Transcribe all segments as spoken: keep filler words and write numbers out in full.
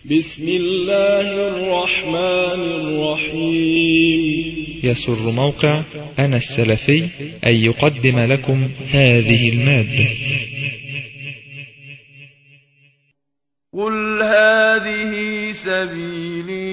بسم الله الرحمن الرحيم. يسر موقع أنا السلفي أن يقدم لكم هذه المادة. قل هذه سبيلي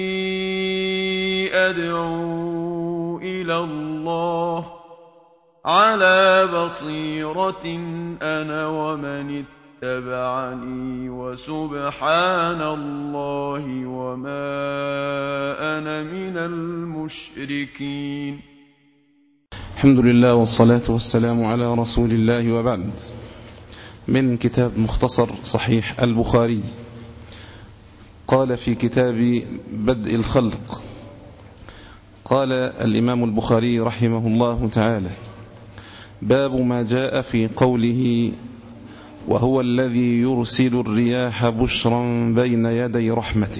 أدعو إلى الله على بصيرة أنا ومن اتبعني وسبحان الله وما أنا من المشركين. الحمد لله والصلاة والسلام على رسول الله، وبعد. من كتاب مختصر صحيح البخاري، قال في كتاب بدء الخلق، قال الإمام البخاري رحمه الله تعالى: باب ما جاء في قوله وهو الذي يرسل الرياح بشرا بين يدي رحمته.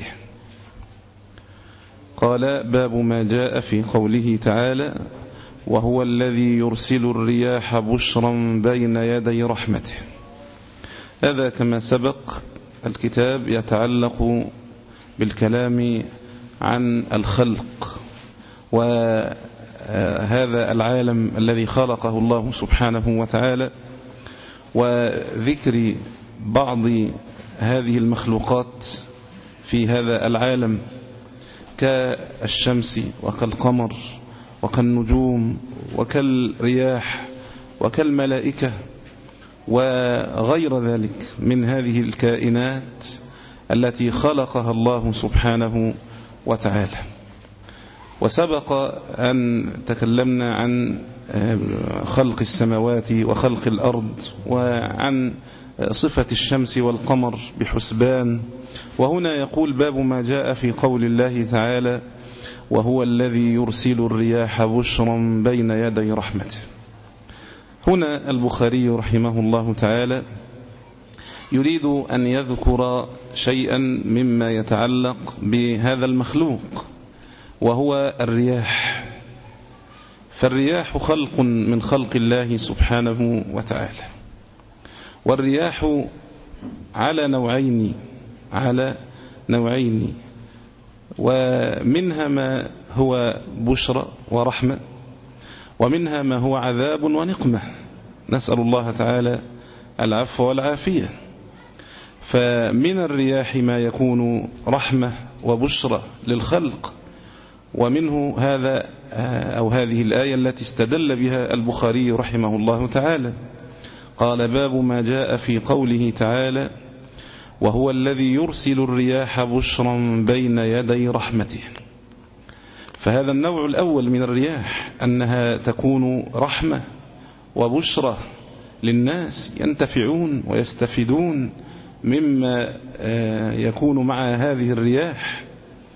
قال: باب ما جاء في قوله تعالى وهو الذي يرسل الرياح بشرا بين يدي رحمته. هذا كما سبق الكتاب يتعلق بالكلام عن الخلق، وهذا العالم الذي خلقه الله سبحانه وتعالى، وذكر بعض هذه المخلوقات في هذا العالم كالشمس وكالقمر وكالنجوم وكالرياح وكالملائكة وغير ذلك من هذه الكائنات التي خلقها الله سبحانه وتعالى. وسبق أن تكلمنا عن خلق السماوات وخلق الأرض، وعن صفة الشمس والقمر بحسبان. وهنا يقول: باب ما جاء في قول الله تعالى وهو الذي يرسل الرياح بشرا بين يدي رحمته. هنا البخاري رحمه الله تعالى يريد أن يذكر شيئا مما يتعلق بهذا المخلوق، وهو الرياح. فالرياح خلق من خلق الله سبحانه وتعالى، والرياح على نوعين على نوعين ومنها ما هو بشرى ورحمة، ومنها ما هو عذاب ونقمة، نسأل الله تعالى العفو والعافية. فمن الرياح ما يكون رحمة وبشرى للخلق، ومنه هذا أو هذه الآية التي استدل بها البخاري رحمه الله تعالى. قال: باب ما جاء في قوله تعالى وهو الذي يرسل الرياح بشرا بين يدي رحمته. فهذا النوع الأول من الرياح، أنها تكون رحمة وبشرى للناس ينتفعون ويستفيدون مما يكون مع هذه الرياح.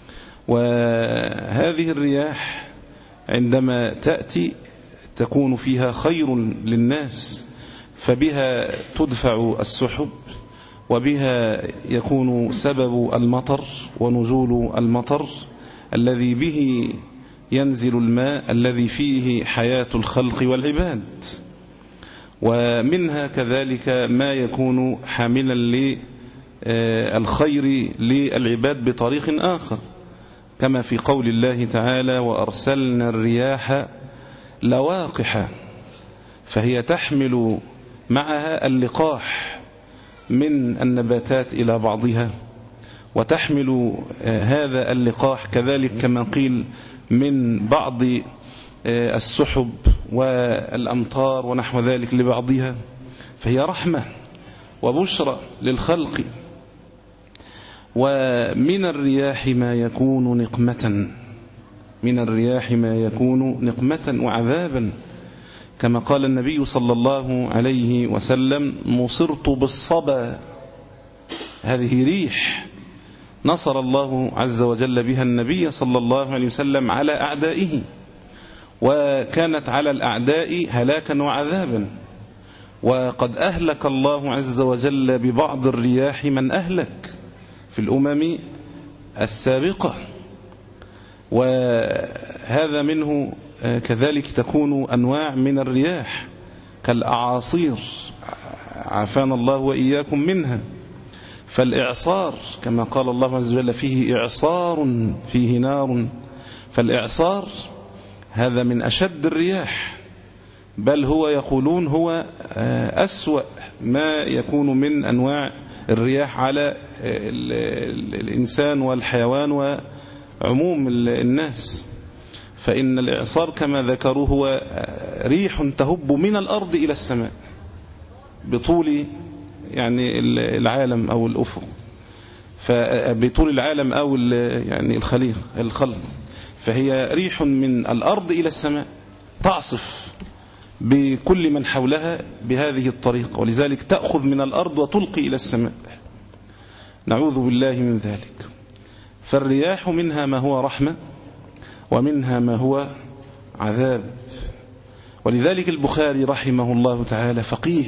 وهذه الرياح عندما تأتي تكون فيها خير للناس، فبها تدفع السحب، وبها يكون سبب المطر ونزول المطر الذي به ينزل الماء الذي فيه حياة الخلق والعباد. ومنها كذلك ما يكون حاملا للخير للعباد بطريق آخر، كما في قول الله تعالى وأرسلنا الرياح لواقح، فهي تحمل معها اللقاح من النباتات إلى بعضها، وتحمل هذا اللقاح كذلك كما قيل من بعض السحب والأمطار ونحو ذلك لبعضها، فهي رحمة وبشرى للخلق. ومن الرياح ما يكون نقمة، من الرياح ما يكون نقمة وعذابا، كما قال النبي صلى الله عليه وسلم: مصرت بالصبا. هذه ريح نصر الله عز وجل بها النبي صلى الله عليه وسلم على أعدائه، وكانت على الأعداء هلاكا وعذابا. وقد أهلك الله عز وجل ببعض الرياح من أهلك في الأمم السابقة. وهذا منه كذلك تكون أنواع من الرياح كالأعاصير، عافانا الله وإياكم منها. فالإعصار كما قال الله عز وجل فيه إعصار فيه نار، فالإعصار هذا من أشد الرياح، بل هو يقولون هو أسوأ ما يكون من أنواع الرياح على الإنسان والحيوان وعموم الناس. فإن الإعصار كما ذكروا هو ريح تهب من الأرض إلى السماء بطول يعني العالم أو الأفق، فبطول العالم أو يعني الخليق الخلق، فهي ريح من الأرض إلى السماء تعصف بكل من حولها بهذه الطريقة، ولذلك تأخذ من الأرض وتلقي إلى السماء، نعوذ بالله من ذلك. فالرياح منها ما هو رحمة ومنها ما هو عذاب. ولذلك البخاري رحمه الله تعالى فقيه،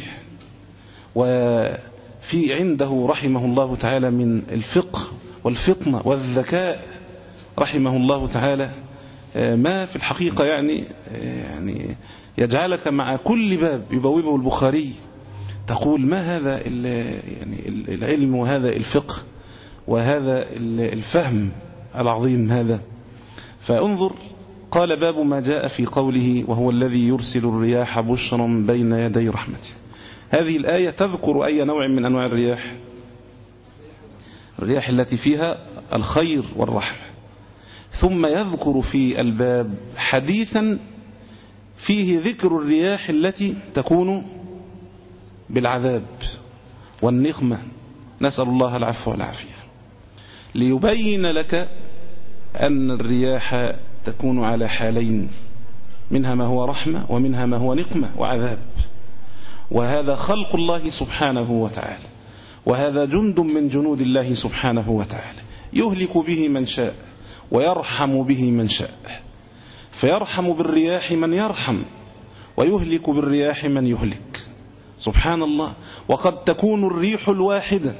وفي عنده رحمه الله تعالى من الفقه والفطنة والذكاء رحمه الله تعالى ما في الحقيقة يعني يعني يجعلك مع كل باب يبوبه البخاري تقول ما هذا يعني العلم وهذا الفقه وهذا الفهم العظيم هذا. فانظر، قال باب ما جاء في قوله وهو الذي يرسل الرياح بشرا بين يدي رحمته. هذه الآية تذكر أي نوع من أنواع الرياح؟ الرياح التي فيها الخير والرحمة. ثم يذكر في الباب حديثا فيه ذكر الرياح التي تكون بالعذاب والنقمة، نسأل الله العفو والعافية، ليبين لك أن الرياح تكون على حالين، منها ما هو رحمة ومنها ما هو نقمة وعذاب. وهذا خلق الله سبحانه وتعالى، وهذا جند من جنود الله سبحانه وتعالى، يهلك به من شاء ويرحم به من شاء، فيرحم بالرياح من يرحم ويهلك بالرياح من يهلك، سبحان الله. وقد تكون الريح الواحدة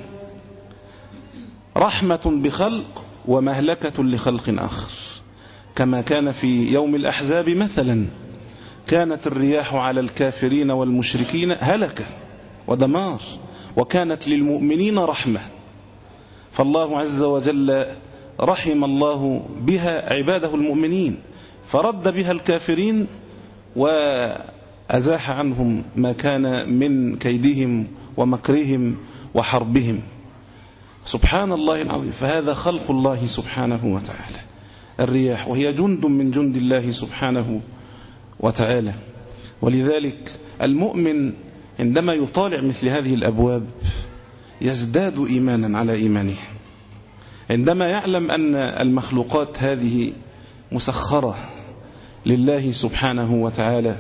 رحمة بخلق ومهلكة لخلق آخر، كما كان في يوم الأحزاب مثلا، كانت الرياح على الكافرين والمشركين هلكة ودمار، وكانت للمؤمنين رحمة. فالله عز وجل رحم الله بها عباده المؤمنين، فرد بها الكافرين وأزاح عنهم ما كان من كيدهم ومكرهم وحربهم، سبحان الله العظيم. فهذا خلق الله سبحانه وتعالى الرياح، وهي جند من جند الله سبحانه وتعالى. ولذلك المؤمن عندما يطالع مثل هذه الأبواب يزداد إيمانا على إيمانه، عندما يعلم أن المخلوقات هذه مسخرة لله سبحانه وتعالى،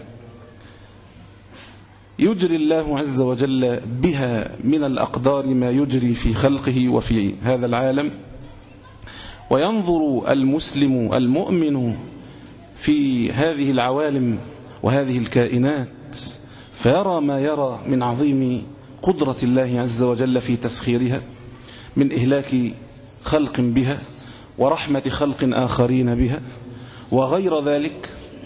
يجري الله عز وجل بها من الأقدار ما يجري في خلقه وفي هذا العالم. وينظر المسلم المؤمن في هذه العوالم وهذه الكائنات فيرى ما يرى من عظيم قدرة الله عز وجل في تسخيرها، من إهلاك خلق بها ورحمة خلق آخرين بها وغير ذلك.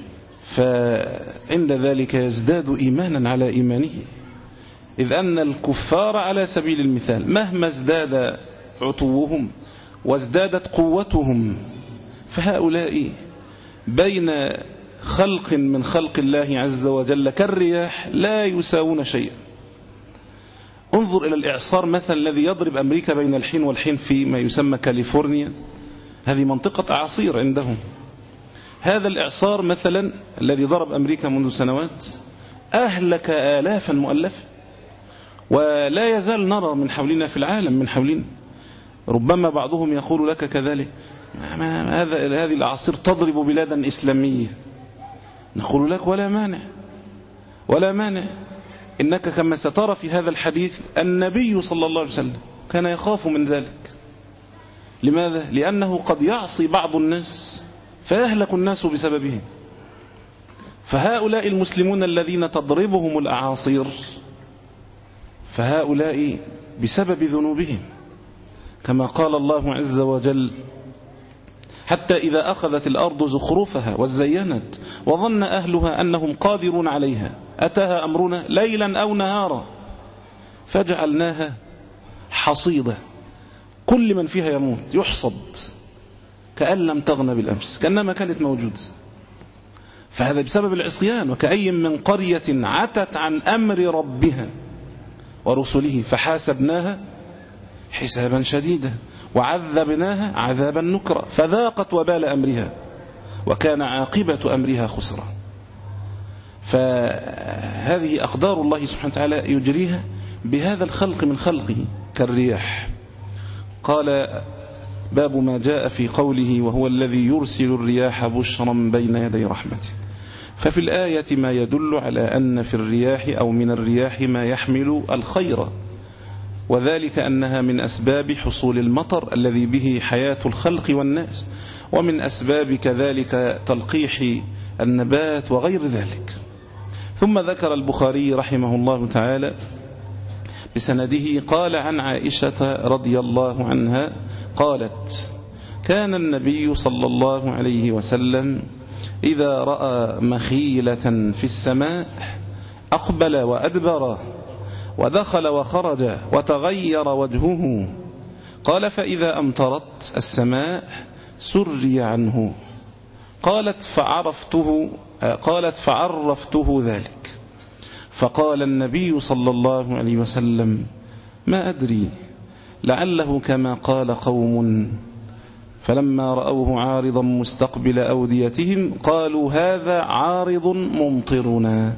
فعند ذلك يزداد إيمانا على إيمانه، إذ أن الكفار على سبيل المثال مهما ازداد عتوهم وازدادت قوتهم، فهؤلاء بين خلق من خلق الله عز وجل كالرياح لا يساوون شيئا. انظر إلى الإعصار مثلا الذي يضرب أمريكا بين الحين والحين في ما يسمى كاليفورنيا، هذه منطقة أعاصير عندهم. هذا الإعصار مثلا الذي ضرب أمريكا منذ سنوات أهلك آلافا مؤلفة، ولا يزال نرى من حولنا في العالم من حولنا، ربما بعضهم يقول لك كذلك هذا هذه الأعاصير تضرب بلادا إسلامية، نقول لك ولا مانع ولا مانع. إنك كما سترى في هذا الحديث النبي صلى الله عليه وسلم كان يخاف من ذلك. لماذا؟ لأنه قد يعصي بعض الناس فيهلك الناس بسببه. فهؤلاء المسلمون الذين تضربهم الأعاصير فهؤلاء بسبب ذنوبهم، كما قال الله عز وجل حتى إذا أخذت الأرض زخرفها وزينت وظن أهلها أنهم قادرون عليها أتاها أمرنا ليلا أو نهارا فجعلناها حصيدة كل من فيها يموت، يحصد كأن لم تغن بالأمس، كأنما كانت موجودة. فهذا بسبب العصيان. وكأي من قرية عتت عن أمر ربها ورسله فحاسبناها حسابا شديدا وعذبناها عذابا نكرا فذاقت وبال أمرها وكان عاقبة أمرها خسرا. فهذه أقدار الله سبحانه وتعالى يجريها بهذا الخلق من خلقه كالرياح. قال باب ما جاء في قوله وهو الذي يرسل الرياح بشرا بين يدي رحمته. ففي الآية ما يدل على أن في الرياح أو من الرياح ما يحمل الخير، وذلك أنها من أسباب حصول المطر الذي به حياة الخلق والناس، ومن أسباب كذلك تلقيح النبات وغير ذلك. ثم ذكر البخاري رحمه الله تعالى بسنده قال عن عائشة رضي الله عنها قالت كان النبي صلى الله عليه وسلم إذا رأى مخيلة في السماء أقبل وأدبر ودخل وخرج وتغير وجهه. قال فإذا أمطرت السماء سري عنه. قالت فعرفته قالت فعرفته ذلك فقال النبي صلى الله عليه وسلم ما أدري لعله كما قال قوم فلما رأوه عارضا مستقبل أوديتهم قالوا هذا عارض ممطرنا.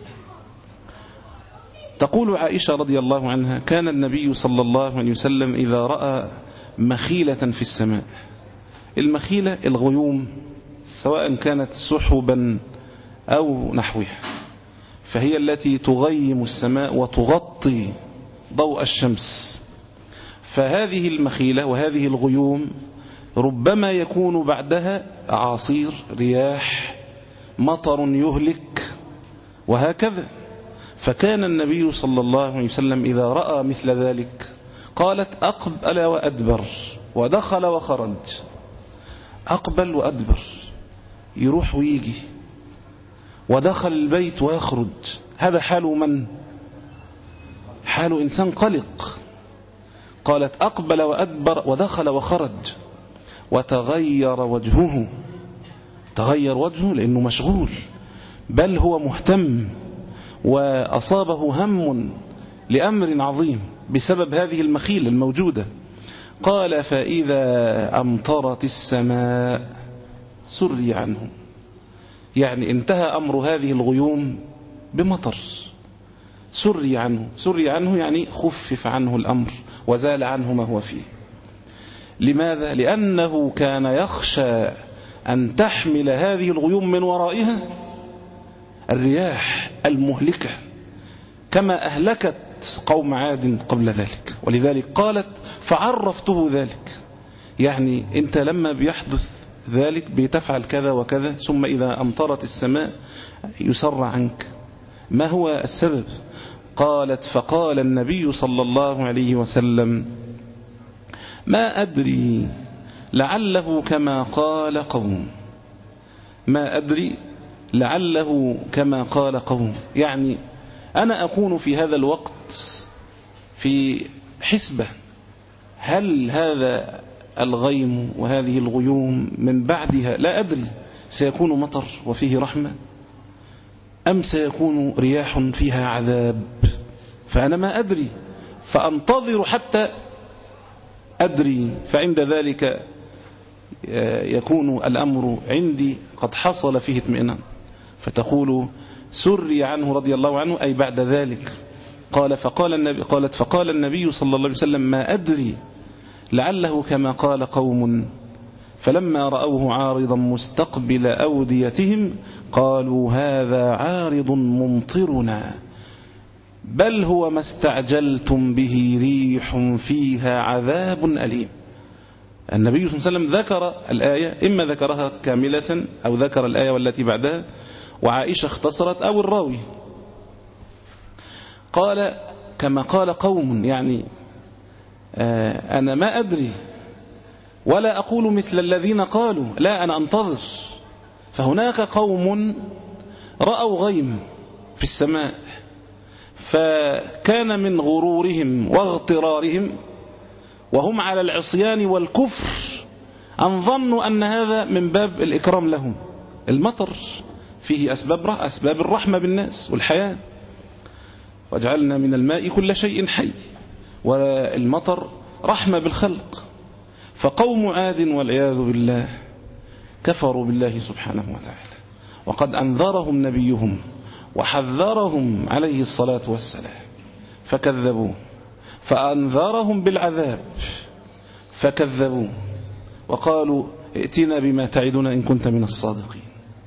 تقول عائشة رضي الله عنها كان النبي صلى الله عليه وسلم إذا رأى مخيلة في السماء، المخيلة الغيوم سواء كانت سحبا أو نحوها، فهي التي تغيم السماء وتغطي ضوء الشمس. فهذه المخيلة وهذه الغيوم ربما يكون بعدها عاصير، رياح، مطر يهلك وهكذا. فكان النبي صلى الله عليه وسلم إذا رأى مثل ذلك قالت أقبل وأدبر ودخل وخرج. أقبل وأدبر يروح ويجي، ودخل البيت ويخرج. هذا حال من؟ حال إنسان قلق. قالت أقبل وأدبر ودخل وخرج وتغير وجهه. تغير وجهه لأنه مشغول، بل هو مهتم وأصابه هم لأمر عظيم بسبب هذه المخيلة الموجودة. قال فإذا أمطرت السماء سري عنه، يعني انتهى أمر هذه الغيوم بمطر. سري عنه، سري عنه يعني خفف عنه الأمر وزال عنه ما هو فيه. لماذا؟ لأنه كان يخشى أن تحمل هذه الغيوم من ورائها الرياح المهلكة كما أهلكت قوم عاد قبل ذلك. ولذلك قالت فعرفته ذلك، يعني أنت لما بيحدث ذلك بتفعل كذا وكذا، ثم إذا أمطرت السماء يسر عنك. ما هو السبب؟ قالت فقال النبي صلى الله عليه وسلم ما أدري لعله كما قال قوم. ما أدري لعله كما قال قوم، يعني أنا أكون في هذا الوقت في حسبة، هل هذا الغيم وهذه الغيوم من بعدها لا أدري سيكون مطر وفيه رحمة أم سيكون رياح فيها عذاب، فأنا ما أدري، فأنتظر حتى أدري. فعند ذلك يكون الأمر عندي قد حصل فيه اطمئنان. فتقول سري عنه رضي الله عنه أي بعد ذلك. قال فقال النبي قالت فقال النبي صلى الله عليه وسلم ما أدري لعله كما قال قوم فلما رأوه عارضا مستقبل أوديتهم قالوا هذا عارض ممطرنا بل هو ما استعجلتم به ريح فيها عذاب أليم. النبي صلى الله عليه وسلم ذكر الآية، إما ذكرها كاملة أو ذكر الآية والتي بعدها، وعائشة اختصرت أو الراوي. قال كما قال قوم، يعني آه أنا ما أدري ولا أقول مثل الذين قالوا، لا أنا أنتظر. فهناك قوم رأوا غيم في السماء، فكان من غرورهم واغترارهم وهم على العصيان والكفر أن ظنوا أن هذا من باب الإكرام لهم. المطر فيه أسباب أسباب الرحمة بالناس والحياة، وجعلنا من الماء كل شيء حي، والمطر رحمة بالخلق. فقوم عاد والعياذ بالله كفروا بالله سبحانه وتعالى، وقد أنذرهم نبيهم وحذرهم عليه الصلاة والسلام فكذبوه، فأنذرهم بالعذاب فكذبوه، وقالوا ائتنا بما تعدنا إن كنت من الصادقين.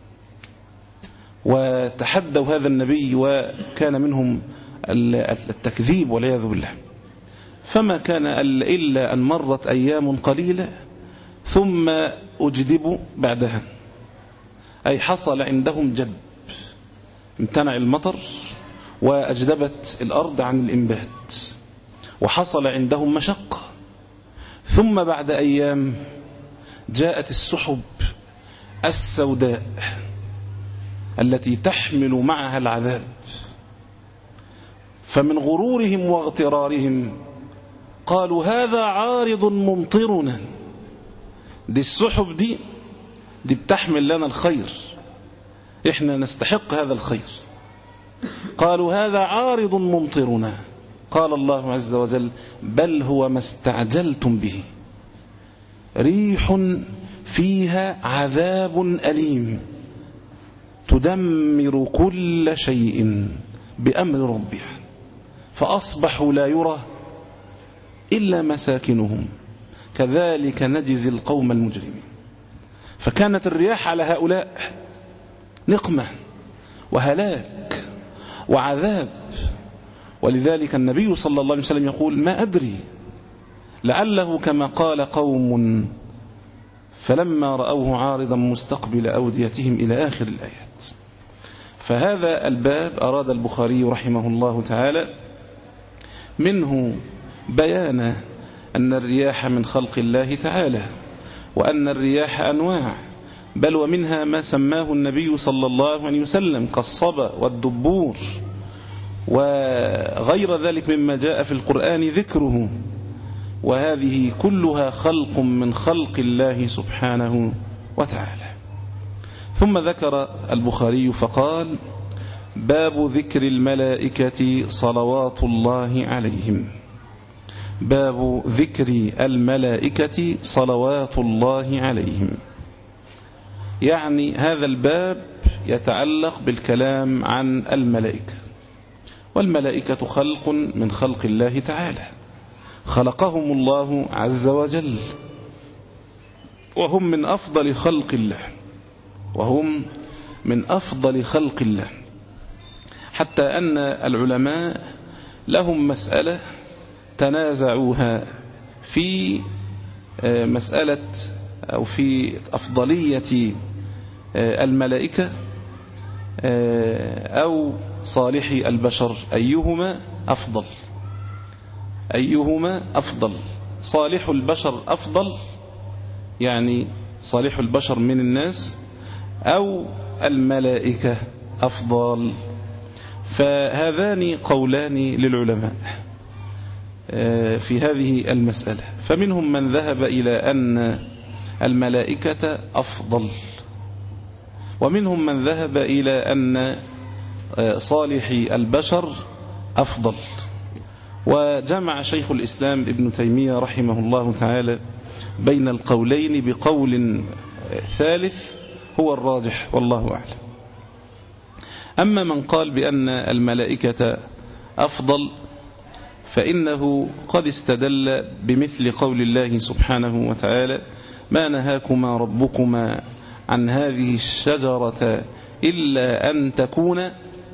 وتحدوا هذا النبي وكان منهم التكذيب والعياذ بالله. فما كان إلا أن مرت أيام قليلة ثم أجدبوا بعدها، أي حصل عندهم جدب، امتنع المطر وأجدبت الأرض عن الإنبات، وحصل عندهم مشقة. ثم بعد أيام جاءت السحب السوداء التي تحمل معها العذاب، فمن غرورهم واغترارهم قالوا هذا عارض ممطرنا، دي السحب دي دي بتحمل لنا الخير، إحنا نستحق هذا الخير. قالوا هذا عارض ممطرنا، قال الله عز وجل بل هو ما استعجلتم به، ريح فيها عذاب أليم تدمر كل شيء بأمر ربها فأصبحوا لا يرى إلا مساكنهم كذلك نجزي القوم المجرمين. فكانت الرياح على هؤلاء نقمة وهلاك وعذاب. ولذلك النبي صلى الله عليه وسلم يقول ما أدري لعله كما قال قوم فلما رأوه عارضا مستقبل أوديتهم إلى آخر الآيات. فهذا الباب أراد البخاري رحمه الله تعالى منه بيان أن الرياح من خلق الله تعالى، وأن الرياح أنواع، بل ومنها ما سماه النبي صلى الله عليه وسلم كالصبا والدبور وغير ذلك مما جاء في القرآن ذكره، وهذه كلها خلق من خلق الله سبحانه وتعالى. ثم ذكر البخاري فقال باب ذكر الملائكة صلوات الله عليهم. باب ذكر الملائكة صلوات الله عليهم، يعني هذا الباب يتعلق بالكلام عن الملائكة. والملائكة خلق من خلق الله تعالى، خلقهم الله عز وجل، وهم من أفضل خلق الله، وهم من أفضل خلق الله، حتى أن العلماء لهم مسألة تنازعوها في مسألة أو في أفضلية الملائكة أو صالحي البشر، أيهما أفضل أيهما أفضل صالح البشر أفضل، يعني صالح البشر من الناس، أو الملائكة أفضل. فهذان قولان للعلماء في هذه المسألة. فمنهم من ذهب إلى أن الملائكة أفضل، ومنهم من ذهب إلى أن صالحي البشر أفضل. وجمع شيخ الإسلام ابن تيمية رحمه الله تعالى بين القولين بقول ثالث هو الراجح والله أعلم. أما من قال بأن الملائكة أفضل فإنه قد استدل بمثل قول الله سبحانه وتعالى ما نهاكما ربكما عن هذه الشجرة إلا أن تكون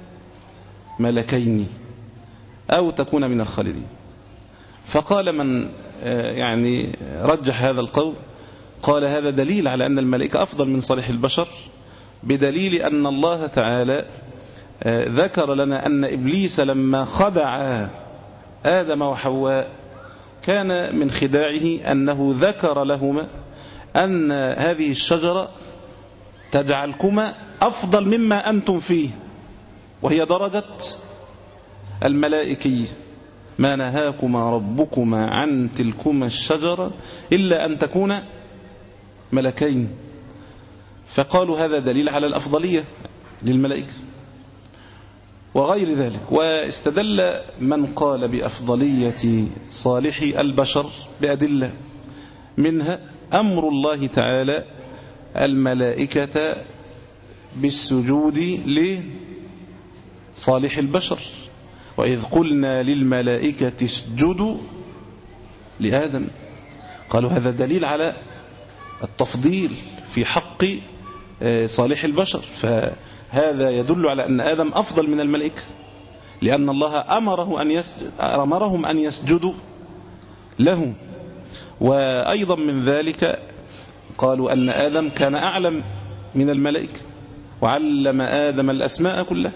ملكين أو تكون من الخالدين. فقال من يعني رجح هذا القول قال هذا دليل على أن الملائكة أفضل من صالح البشر، بدليل أن الله تعالى ذكر لنا أن إبليس لما خدع آدم وحواء كان من خداعه أنه ذكر لهما أن هذه الشجرة تجعلكما أفضل مما أنتم فيه، وهي درجة الملائكية، ما نهاكما ربكما عن تلكما الشجرة إلا أن تكونا ملكين. فقالوا هذا دليل على الأفضلية للملائكة وغير ذلك. واستدل من قال بأفضلية صالحي البشر بأدلة، منها أمر الله تعالى الملائكة بالسجود لصالح البشر، وإذ قلنا للملائكة اسجدوا لآدم. قالوا هذا دليل على التفضيل في حق صالح البشر، فهذا يدل على أن آدم أفضل من الملائكة، لأن الله أمره أن يسجد أمرهم أن يسجدوا له. وأيضا من ذلك قالوا أن آدم كان أعلم من الملائكة وعلم آدم الأسماء كلها،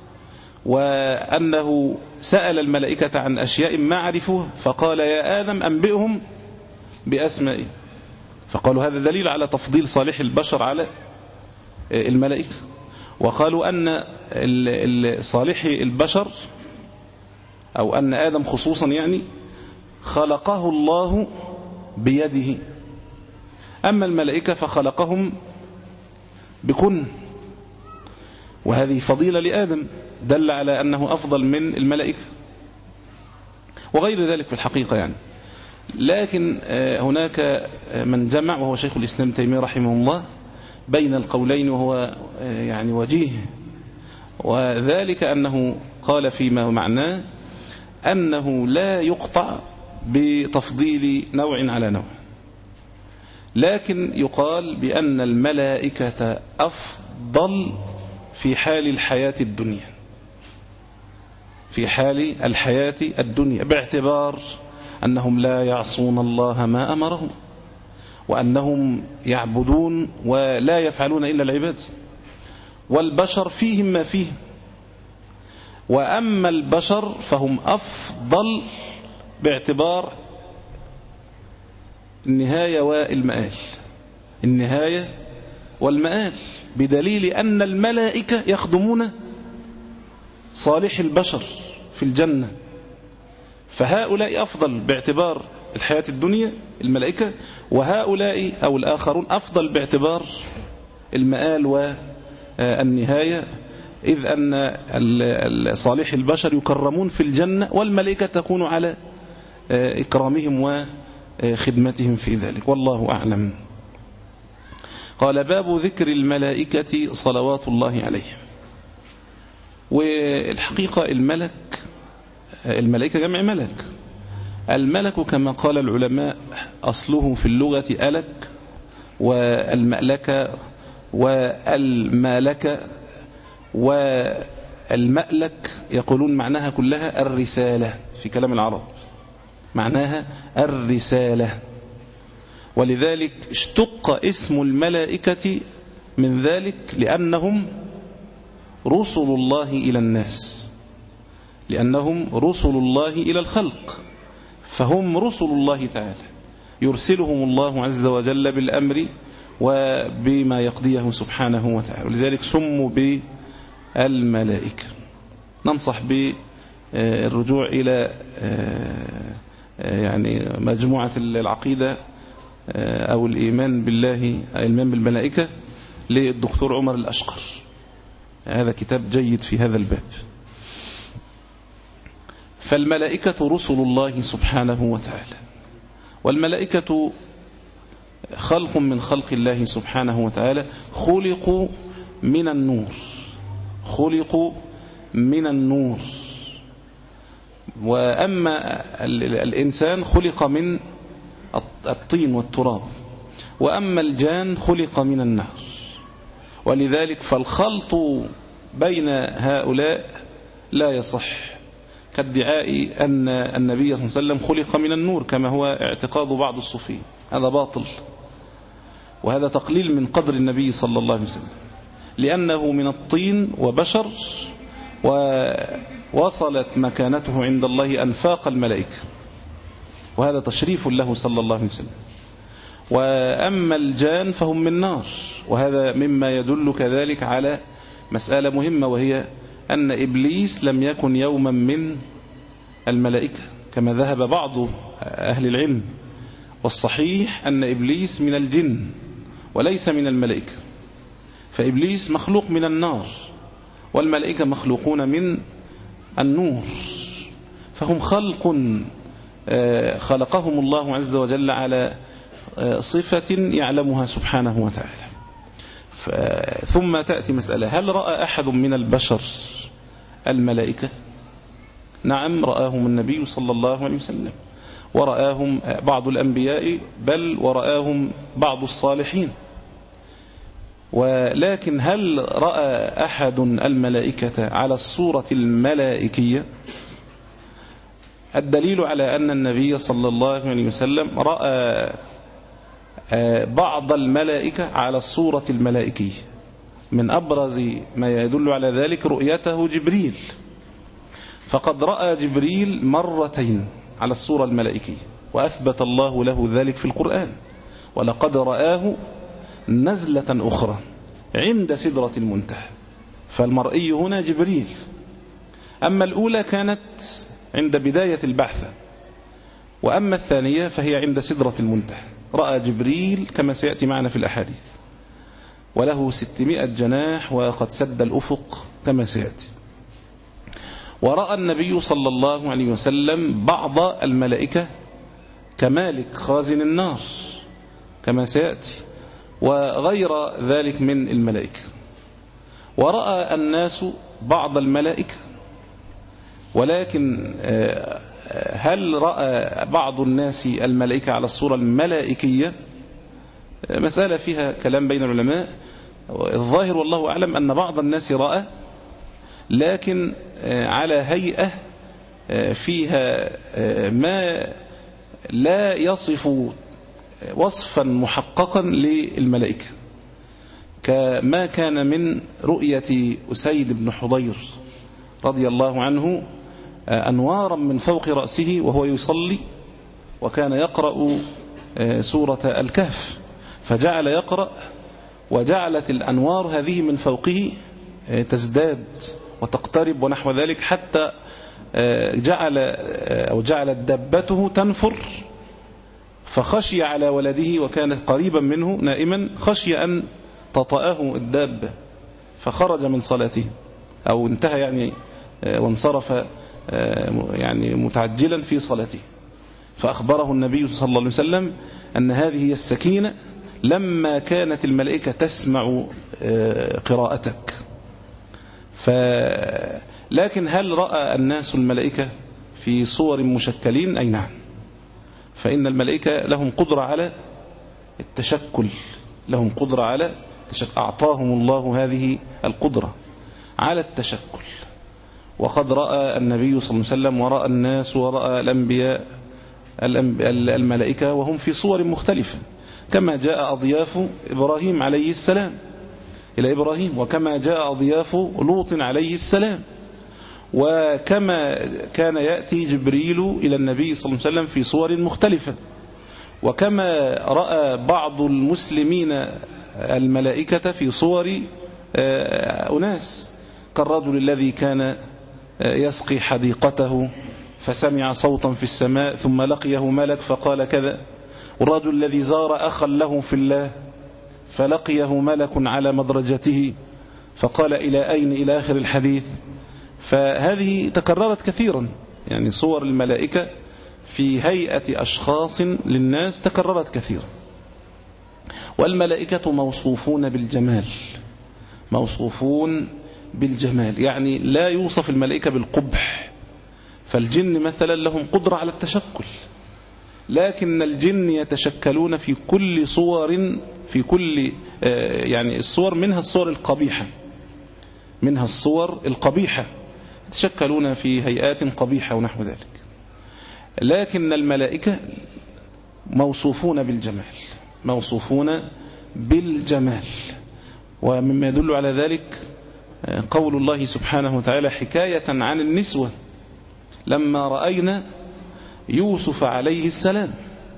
وأنه سأل الملائكة عن أشياء ما عرفوها فقال يا آدم أنبئهم بأسمائهم. فقالوا هذا دليل على تفضيل صالح البشر على الملائكة. وقالوا أن صالح البشر أو أن آدم خصوصا يعني خلقه الله بيده، أما الملائكة فخلقهم بكن، وهذه فضيلة لآدم دل على أنه أفضل من الملائكة وغير ذلك في الحقيقة يعني. لكن هناك من جمع وهو شيخ الإسلام تيمية رحمه الله بين القولين، وهو يعني وجيه، وذلك أنه قال فيما معناه أنه لا يقطع بتفضيل نوع على نوع، لكن يقال بأن الملائكة أفضل في حال الحياة الدنيا، في حال الحياة الدنيا باعتبار أنهم لا يعصون الله ما أمرهم، وأنهم يعبدون ولا يفعلون إلا العباد، والبشر فيهم ما فيهم. وأما البشر فهم أفضل باعتبار النهاية والمآل، النهاية والمآل، بدليل أن الملائكة يخدمون صالح البشر في الجنة، فهؤلاء أفضل باعتبار الحياة الدنيا الملائكة، وهؤلاء أو الآخرون أفضل باعتبار المآل والنهاية، إذ أن صالح البشر يكرمون في الجنة والملائكة تكون على إكرامهم وخدمتهم في ذلك، والله أعلم. قال باب ذكر الملائكة صلوات الله عليهم. والحقيقة الملك الملائكة جمع ملك. الملك كما قال العلماء أصله في اللغة ألك والمألكة والمالكة والمألك، يقولون معناها كلها الرسالة في كلام العرب، معناها الرسالة، ولذلك اشتق اسم الملائكة من ذلك لأنهم رسل الله إلى الناس، لأنهم رسل الله إلى الخلق، فهم رسل الله تعالى يرسلهم الله عز وجل بالأمر وبما يقضيه سبحانه وتعالى، ولذلك سموا بالملائكة. ننصح بالرجوع إلى يعني مجموعة العقيدة أو الإيمان بالله الإيمان بالملائكة للدكتور عمر الأشقر، هذا كتاب جيد في هذا الباب. فالملائكة رسل الله سبحانه وتعالى، والملائكة خلق من خلق الله سبحانه وتعالى، خلقوا من النور، خلقوا من النور. وأما الإنسان خلق من الطين والتراب، وأما الجان خلق من النار. ولذلك فالخلط بين هؤلاء لا يصح، كادعاء أن النبي صلى الله عليه وسلم خلق من النور كما هو اعتقاد بعض الصوفيين، هذا باطل، وهذا تقليل من قدر النبي صلى الله عليه وسلم، لأنه من الطين وبشر، ووصلت مكانته عند الله أنفاق الملائكة، وهذا تشريف له صلى الله عليه وسلم. وأما الجان فهم من نار، وهذا مما يدل كذلك على مسألة مهمة، وهي أن إبليس لم يكن يوما من الملائكة، كما ذهب بعض أهل العلم، والصحيح أن إبليس من الجن وليس من الملائكة، فإبليس مخلوق من النار والملائكة مخلوقون من النور، فهم خلق خلقهم الله عز وجل على صفة يعلمها سبحانه وتعالى. ثم تأتي مسألة: هل رأى أحد من البشر الملائكة؟ نعم، رآهم النبي صلى الله عليه وسلم، ورآهم بعض الأنبياء، بل ورآهم بعض الصالحين. ولكن هل رأى أحد الملائكة على الصورة الملائكية؟ الدليل على أن النبي صلى الله عليه وسلم رأى بعض الملائكة على الصورة الملائكية. من أبرز ما يدل على ذلك رؤيته جبريل، فقد رأى جبريل مرتين على الصورة الملائكية، وأثبت الله له ذلك في القرآن: ولقد رآه نزلة أخرى عند سدرة المنتهى. فالمرئي هنا جبريل. أما الأولى كانت عند بداية البعثة، وأما الثانية فهي عند سدرة المنتهى. رأى جبريل كما سيأتي معنا في الأحاديث، وله ستمائة جناح وقد سد الأفق كما سيأتي. ورأى النبي صلى الله عليه وسلم بعض الملائكة كمالك خازن النار كما سيأتي، وغير ذلك من الملائكة. ورأى الناس بعض الملائكة، ولكن هل رأى بعض الناس الملائكة على الصورة الملائكية؟ مسألة فيها كلام بين العلماء. الظاهر والله أعلم أن بعض الناس رأى، لكن على هيئة فيها ما لا يصف وصفا محققا للملائكة، كما كان من رؤية أسيد بن حضير رضي الله عنه أنوارا من فوق رأسه وهو يصلي، وكان يقرأ سورة الكهف، فجعل يقرأ وجعلت الأنوار هذه من فوقه تزداد وتقترب ونحو ذلك، حتى جعل أو جعلت دابته تنفر، فخشي على ولده وكانت قريبا منه نائما، خشي أن تطأه الدابة فخرج من صلاته، أو انتهى يعني وانصرف يعني متعجلا في صلاته. فأخبره النبي صلى الله عليه وسلم أن هذه هي السكينة لما كانت الملائكة تسمع قراءتك. ف... لكن هل رأى الناس الملائكة في صور مشكلين؟ أي نعم، فإن الملائكة لهم قدرة على التشكل، لهم قدرة على التشكل، أعطاهم الله هذه القدرة على التشكل. وقد رأى النبي صلى الله عليه وسلم ورأى الناس ورأى الأنبياء الملائكة وهم في صور مختلفة، كما جاء أضياف إبراهيم عليه السلام إلى إبراهيم، وكما جاء أضياف لوط عليه السلام، وكما كان يأتي جبريل إلى النبي صلى الله عليه وسلم في صور مختلفة، وكما رأى بعض المسلمين الملائكة في صور أناس، كالرجل الذي كان يسقي حديقته فسمع صوتا في السماء ثم لقيه ملك فقال كذا، والرجل الذي زار أخا له في الله فلقيه ملك على مدرجته فقال إلى أين، إلى آخر الحديث. فهذه تكررت كثيرا، يعني صور الملائكة في هيئة أشخاص للناس تكررت كثيرا. والملائكة موصوفون بالجمال، موصوفون بالجمال، يعني لا يوصف الملائكة بالقبح. فالجن مثلا لهم قدرة على التشكل، لكن الجن يتشكلون في كل صور، في كل يعني الصور، منها الصور القبيحة، منها الصور القبيحة، يتشكلون في هيئات قبيحة ونحو ذلك. لكن الملائكة موصوفون بالجمال، موصوفون بالجمال. ومما يدل على ذلك قول الله سبحانه وتعالى حكاية عن النسوة لما رأينا يوسف عليه السلام،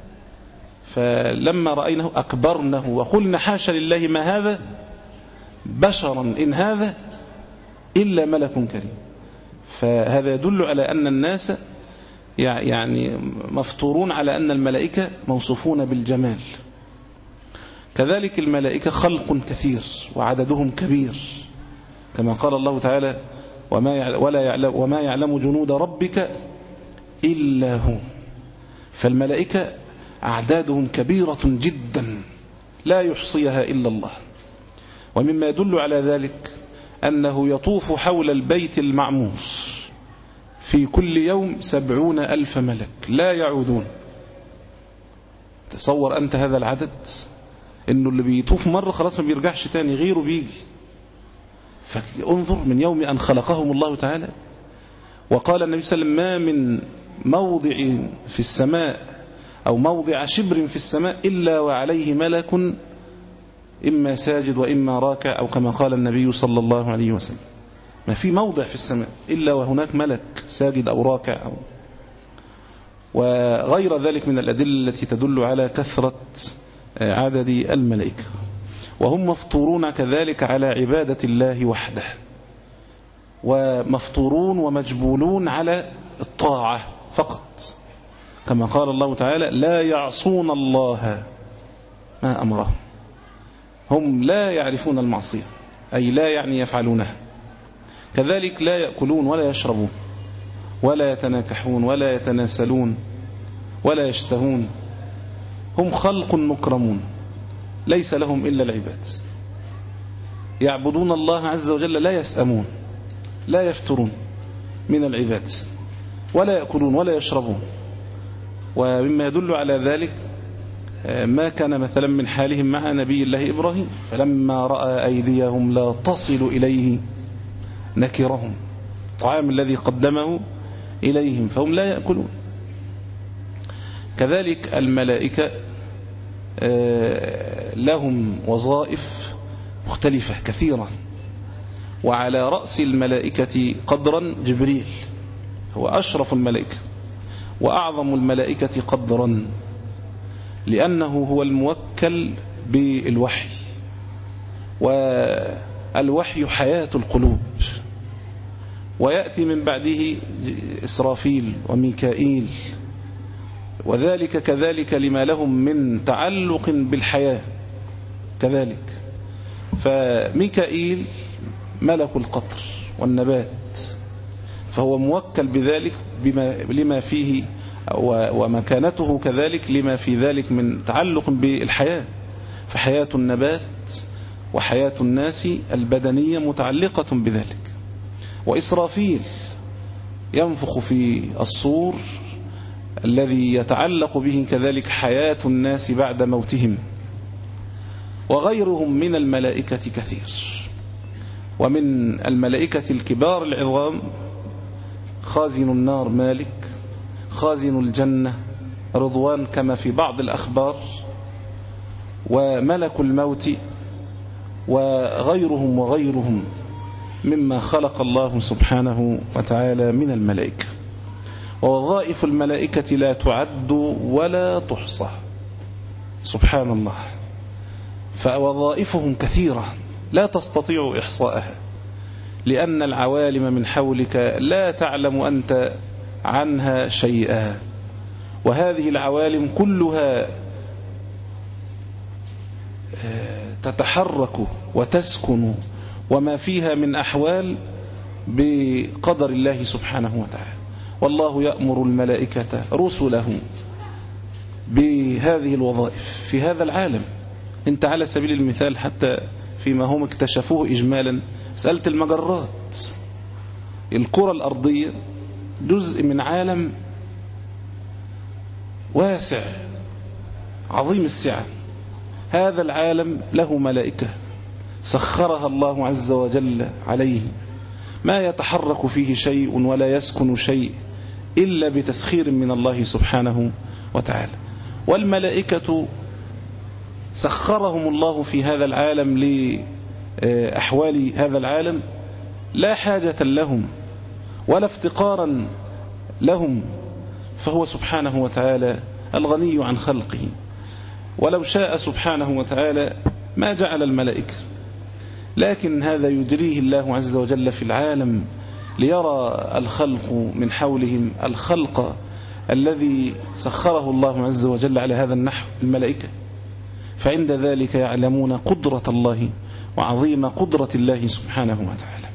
فلما رأيناه أكبرنه وقلنا حاشا لله ما هذا بشرا إن هذا إلا ملك كريم. فهذا يدل على أن الناس يعني مفطورون على أن الملائكة موصوفون بالجمال. كذلك الملائكة خلق كثير وعددهم كبير، كما قال الله تعالى وما يعلم, ولا يعلم, وما يعلم جنود ربك إلا هو. فالملائكة أعدادهم كبيرة جدا لا يحصيها إلا الله. ومما يدل على ذلك أنه يطوف حول البيت المعمور في كل يوم سبعون ألف ملك لا يعودون. تصور أنت هذا العدد، إنه اللي بيطوف مرة خلاص ما بيرجعش تاني، غيره بيجي. فانظر من يوم أن خلقهم الله تعالى. وقال النبي صلى الله عليه وسلم ما من موضع في السماء أو موضع شبر في السماء إلا وعليه ملك إما ساجد وإما راكع، أو كما قال النبي صلى الله عليه وسلم. ما في موضع في السماء إلا وهناك ملك ساجد أو راكع أو وغير ذلك من الأدلة التي تدل على كثرة عدد الملائكة. وهم مفطورون كذلك على عبادة الله وحده، ومفطورون ومجبولون على الطاعة فقط، كما قال الله تعالى لا يعصون الله ما أمرهم. هم لا يعرفون المعصية، أي لا يعني يفعلونها. كذلك لا يأكلون ولا يشربون ولا يتناكحون ولا يتناسلون ولا يشتهون. هم خلق مكرمون ليس لهم إلا العباد، يعبدون الله عز وجل لا يسأمون لا يفترون من العباد، ولا يأكلون ولا يشربون. ومما يدل على ذلك ما كان مثلا من حالهم مع نبي الله إبراهيم، فلما رأى أيديهم لا تصل إليه نكرهم، الطعام الذي قدمه إليهم فهم لا يأكلون. كذلك الملائكة لهم وظائف مختلفة كثيرة، وعلى رأس الملائكة قدرا جبريل، هو أشرف الملائكة وأعظم الملائكة قدرا، لأنه هو الموكل بالوحي، والوحي حياة القلوب. ويأتي من بعده إسرافيل وميكائيل، وذلك كذلك لما لهم من تعلق بالحياة كذلك. فميكائيل ملك القطر والنبات، فهو موكل بذلك بما لما فيه، ومكانته كذلك لما في ذلك من تعلق بالحياة، فحياة النبات وحياة الناس البدنية متعلقة بذلك. وإسرافيل ينفخ في الصور الذي يتعلق به كذلك حياة الناس بعد موتهم. وغيرهم من الملائكة كثير. ومن الملائكة الكبار العظام خازن النار مالك، خازن الجنة رضوان كما في بعض الأخبار، وملك الموت، وغيرهم وغيرهم مما خلق الله سبحانه وتعالى من الملائكة. ووظائف الملائكة لا تعد ولا تحصى سبحان الله، فوظائفهم كثيرة لا تستطيع إحصاءها، لأن العوالم من حولك لا تعلم أنت عنها شيئا. وهذه العوالم كلها تتحرك وتسكن وما فيها من أحوال بقدر الله سبحانه وتعالى. والله يأمر الملائكة رسله بهذه الوظائف في هذا العالم. انت على سبيل المثال حتى فيما هم اكتشفوه إجمالا، مسألة المجرات، الكرة الأرضية جزء من عالم واسع عظيم السعة. هذا العالم له ملائكة سخرها الله عز وجل عليه، ما يتحرك فيه شيء ولا يسكن شيء إلا بتسخير من الله سبحانه وتعالى. والملائكة سخرهم الله في هذا العالم لأحوال هذا العالم لا حاجة لهم ولا افتقارا لهم، فهو سبحانه وتعالى الغني عن خلقه. ولو شاء سبحانه وتعالى ما جعل الملائكة، لكن هذا يجريه الله عز وجل في العالم ليرى الخلق من حولهم الخلق الذي سخره الله عز وجل على هذا النحو الملائكة، فعند ذلك يعلمون قدرة الله وعظيم قدرة الله سبحانه وتعالى.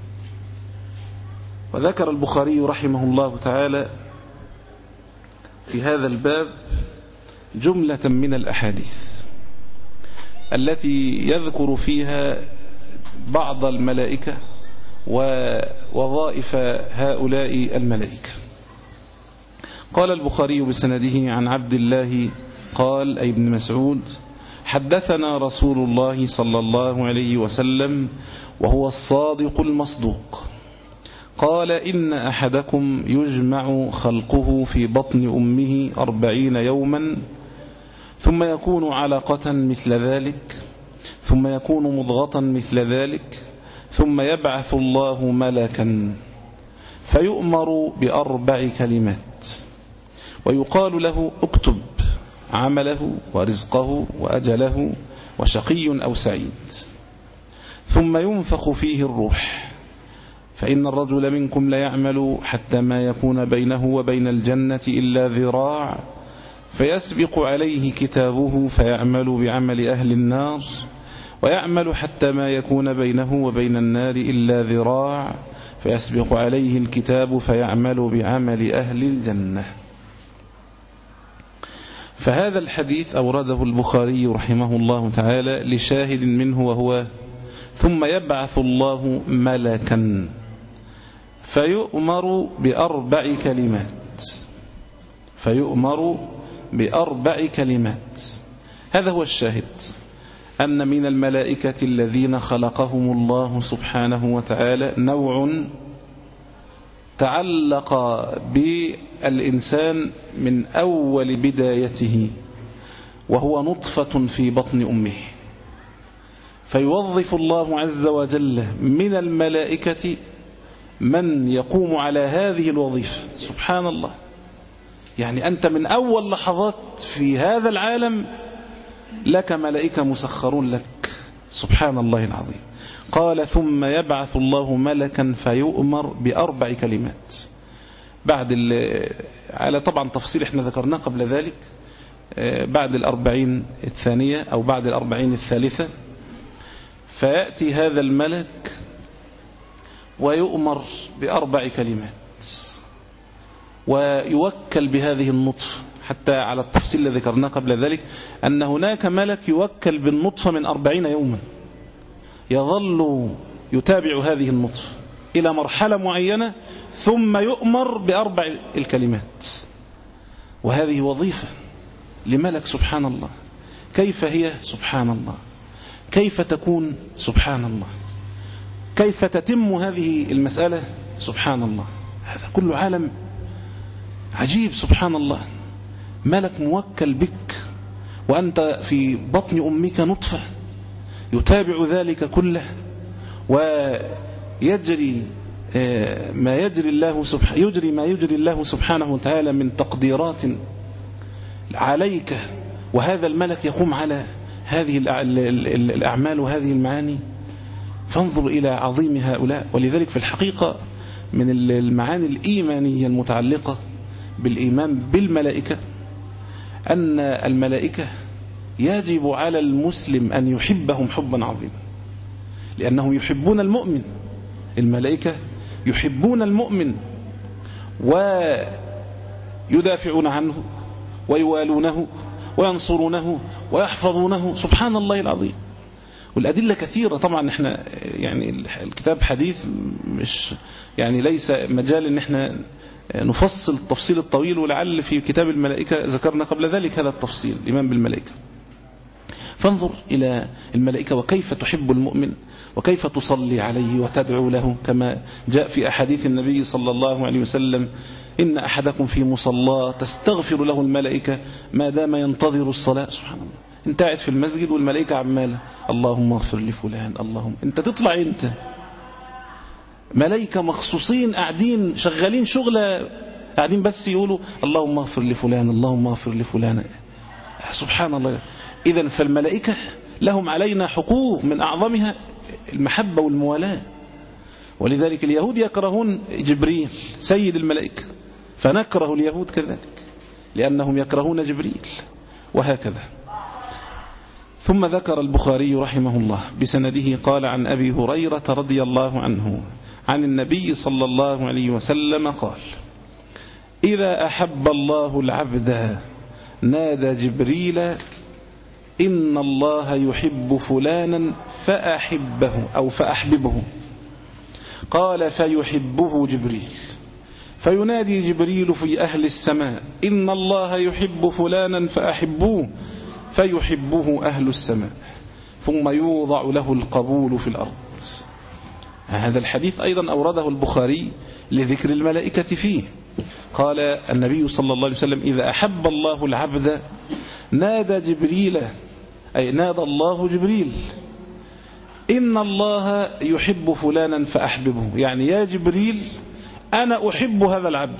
وذكر البخاري رحمه الله تعالى في هذا الباب جملة من الأحاديث التي يذكر فيها بعض الملائكة ووظائف هؤلاء الملائكة. قال البخاري بسنده عن عبد الله قال أي ابن مسعود: حدثنا رسول الله صلى الله عليه وسلم وهو الصادق المصدوق قال: إن أحدكم يجمع خلقه في بطن أمه أربعين يوما ثم يكون علقة مثل ذلك ثم يكون مضغة مثل ذلك ثم يبعث الله ملكا فيؤمر بأربع كلمات ويقال له: اكتب عمله ورزقه وأجله وشقي أو سعيد، ثم ينفخ فيه الروح، فإن الرجل منكم ليعمل حتى ما يكون بينه وبين الجنة إلا ذراع، فيسبق عليه كتابه فيعمل بعمل أهل النار، ويعمل حتى ما يكون بينه وبين النار إلا ذراع، فيسبق عليه الكتاب فيعمل بعمل أهل الجنة. فهذا الحديث أورده البخاري رحمه الله تعالى لشاهد منه، وهو: ثم يبعث الله ملكا فيؤمر بأربع كلمات فيؤمر بأربع كلمات هذا هو الشاهد، أن من الملائكة الذين خلقهم الله سبحانه وتعالى نوع تعلق بالإنسان من أول بدايته، وهو نطفة في بطن أمه، فيوظف الله عز وجل من الملائكة من يقوم على هذه الوظيفة. سبحان الله، يعني أنت من أول لحظات في هذا العالم لك ملائكة مسخرون لك. سبحان الله العظيم. قال: ثم يبعث الله ملكا فيؤمر بأربع كلمات. بعد على طبعا تفصيل احنا ذكرناه قبل ذلك، بعد الأربعين الثانية أو بعد الأربعين الثالثة، فيأتي هذا الملك ويؤمر بأربع كلمات ويوكل بهذه النطفة، حتى على التفصيل الذي ذكرناه قبل ذلك أن هناك ملك يوكل بالنطفة من أربعين يوما، يظل يتابع هذه النطفة إلى مرحلة معينة ثم يؤمر بأربع الكلمات. وهذه وظيفة لملك. سبحان الله، كيف هي؟ سبحان الله، كيف تكون؟ سبحان الله، كيف تتم هذه المسألة؟ سبحان الله. هذا كل عالم عجيب. سبحان الله، ملك موكل بك وأنت في بطن أمك نطفة، يتابع ذلك كله ويجري ما يجري الله سبحانه يجري ما يجري الله سبحانه وتعالى من تقديرات عليك، وهذا الملك يقوم على هذه الأعمال وهذه المعاني. فانظر إلى عظيم هؤلاء. ولذلك في الحقيقة من المعاني الإيمانية المتعلقة بالإيمان بالملائكة أن الملائكة يجب على المسلم أن يحبهم حبا عظيما، لأنهم يحبون المؤمن. الملائكة يحبون المؤمن ويدافعون عنه ويوالونه وينصرونه ويحفظونه. سبحان الله العظيم. والأدلة كثيرة طبعا. احنا يعني الكتاب حديث، مش يعني ليس مجال ان احنا نفصل التفصيل الطويل، ولعل في كتاب الملائكة ذكرنا قبل ذلك هذا التفصيل، الإيمان بالملائكة. فانظر إلى الملائكة وكيف تحب المؤمن وكيف تصلي عليه وتدعو له، كما جاء في أحاديث النبي صلى الله عليه وسلم: إن أحدكم في مصلى تستغفر له الملائكة ما دام ينتظر الصلاة. سبحان الله، انت قاعد في المسجد والملائكة عمالة: اللهم اغفر لفلان، اللهم. انت تطلع انت ملائكة مخصوصين قاعدين شغالين شغلة، قاعدين بس يقولوا اللهم اغفر لفلان، اللهم اغفر لفلان. سبحان الله. إذن فالملائكة لهم علينا حقوق، من أعظمها المحبة والموالاة. ولذلك اليهود يكرهون جبريل سيد الملائكة، فنكره اليهود كذلك. لأنهم يكرهون جبريل، وهكذا. ثم ذكر البخاري رحمه الله بسنده قال عن أبي هريرة رضي الله عنه عن النبي صلى الله عليه وسلم قال: إذا أحب الله العبد نادى جبريل إن الله يحب فلانا فأحبه أو فأحببه. قال: فيحبه جبريل، فينادي جبريل في أهل السماء إن الله يحب فلانا فأحبوه، فيحبه أهل السماء، ثم يوضع له القبول في الأرض. هذا الحديث أيضا أورده البخاري لذكر الملائكة فيه. قال النبي صلى الله عليه وسلم: إذا أحب الله العبد نادى جبريل، أي نادى الله جبريل إن الله يحب فلانا فأحببه، يعني يا جبريل أنا أحب هذا العبد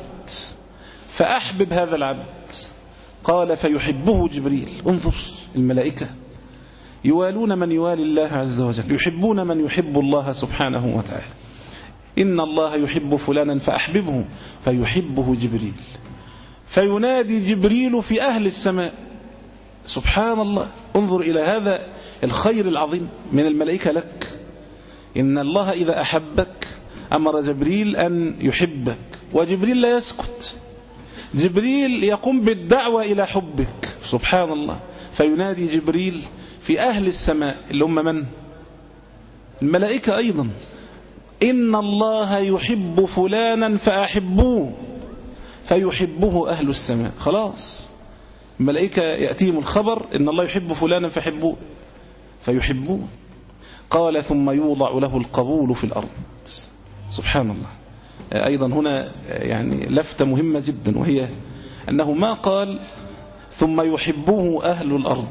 فأحبب هذا العبد. قال: فيحبه جبريل. انظر، الملائكة يوالون من يوالي الله عز وجل، يحبون من يحب الله سبحانه وتعالى. إن الله يحب فلانا فأحببه، فيحبه جبريل، فينادي جبريل في أهل السماء. سبحان الله، انظر إلى هذا الخير العظيم من الملائكة لك. إن الله إذا أحبك أمر جبريل أن يحبك، وجبريل لا يسكت، جبريل يقوم بالدعوة إلى حبك. سبحان الله. فينادي جبريل في أهل السماء اللي هم من؟ الملائكة أيضا: إن الله يحب فلانا فأحبوه، فيحبه أهل السماء. خلاص، الملائكة يأتيهم الخبر إن الله يحب فلانا فأحبوه، فيحبوه. قال: ثم يوضع له القبول في الأرض. سبحان الله. أيضا هنا يعني لفتة مهمة جدا، وهي أنه ما قال ثم يحبه أهل الأرض،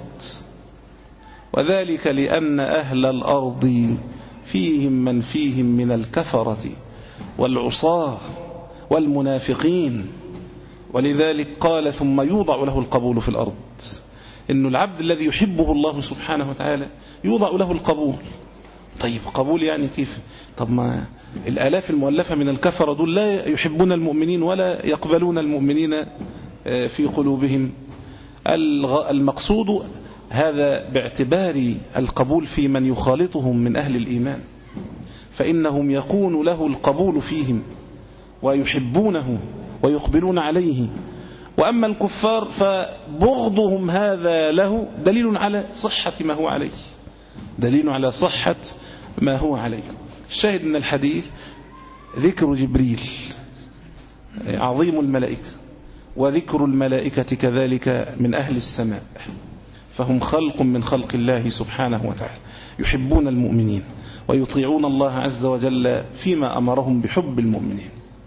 وذلك لأن أهل الأرض فيهم من فيهم من الكفرة والعصاة والمنافقين، ولذلك قال ثم يوضع له القبول في الأرض. إنه العبد الذي يحبه الله سبحانه وتعالى يوضع له القبول. طيب قبول يعني كيف؟ طب ما الآلاف المؤلفة من الكفرة دول لا يحبون المؤمنين ولا يقبلون المؤمنين في قلوبهم. المقصود هذا باعتبار القبول في من يخالطهم من أهل الإيمان، فإنهم يكون له القبول فيهم ويحبونه ويقبلون عليه. وأما الكفار فبغضهم هذا له دليل على صحة ما هو عليه، دليل على صحة ما هو عليه. الشاهد من الحديث ذكر جبريل عظيم الملائكة، وذكر الملائكة كذلك من أهل السماء، فهم خلق من خلق الله سبحانه وتعالى، يحبون المؤمنين ويطيعون الله عز وجل فيما أمرهم بحب المؤمنين.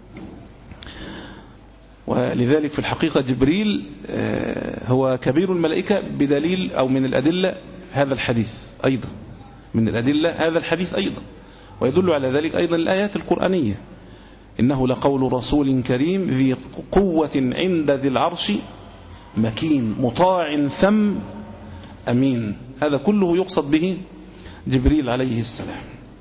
ولذلك في الحقيقة جبريل هو كبير الملائكة بدليل أو من الأدلة هذا الحديث أيضا، من الأدلة هذا الحديث أيضا، ويدل على ذلك أيضا الآيات القرآنية: إنه لقول رسول كريم ذي قوة عند ذي العرش مكين مطاع ثم أمين. هذا كله يقصد به جبريل عليه السلام.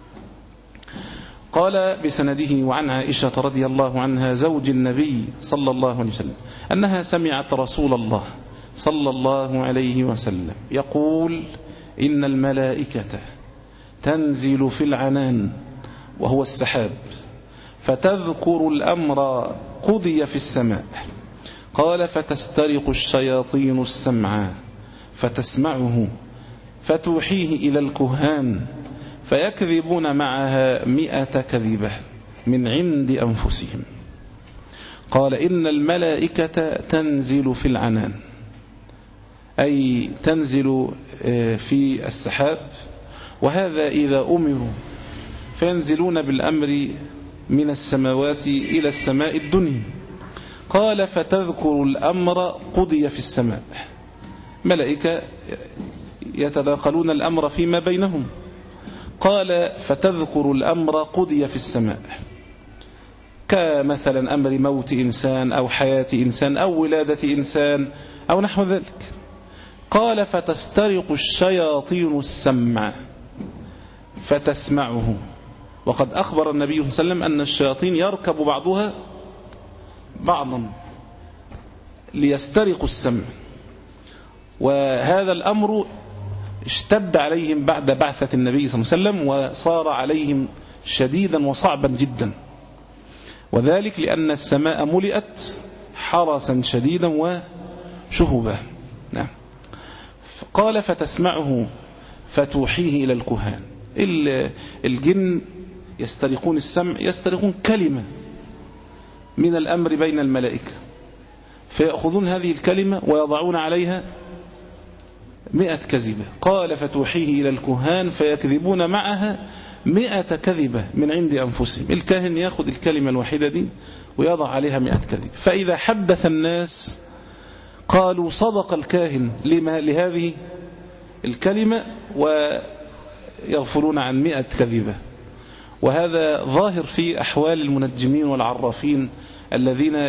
قال بسنده وعن عائشة رضي الله عنها زوج النبي صلى الله عليه وسلم أنها سمعت رسول الله صلى الله عليه وسلم يقول: إن الملائكة تنزل في العنان وهو السحاب، فتذكر الأمر قضي في السماء. قال: فتسترق الشياطين السمع فتسمعه، فتوحيه إلى الكهان، فيكذبون معها مئة كذبة من عند أنفسهم. قال: إن الملائكة تنزل في العنان، أي تنزل في السحاب، وهذا إذا أمروا فينزلون بالأمر من السماوات إلى السماء الدنيا. قال: فتذكر الأمر قضي في السماء، ملائكة يتناقلون الأمر فيما بينهم. قال: فتذكر الأمر قضي في السماء، كمثلا أمر موت إنسان أو حياة إنسان أو ولادة إنسان أو نحو ذلك. قال: فتسترق الشياطين السمع فتسمعه. وقد أخبر النبي صلى الله عليه وسلم أن الشياطين يركب بعضها بعضا، ليسترقوا السمع، وهذا الأمر اشتد عليهم بعد بعثة النبي صلى الله عليه وسلم، وصار عليهم شديدا وصعبا جدا، وذلك لأن السماء ملئت حرسا شديدا وشهبا. نعم. قال فتسمعه فتوحيه إلى الكهان. الجن يسترقون السمع، يسترقون كلمة من الأمر بين الملائكة، فيأخذون هذه الكلمة ويضعون عليها مئة كذبة. قال فتوحيه إلى الكهان فيكذبون معها مئة كذبة من عند أنفسهم. الكاهن يأخذ الكلمة الواحدة دي ويضع عليها مئة كذبة، فإذا حدث الناس قالوا صدق الكاهن لما لهذه الكلمة، ويغفلون عن مئة كذبة. وهذا ظاهر في أحوال المنجمين والعرافين الذين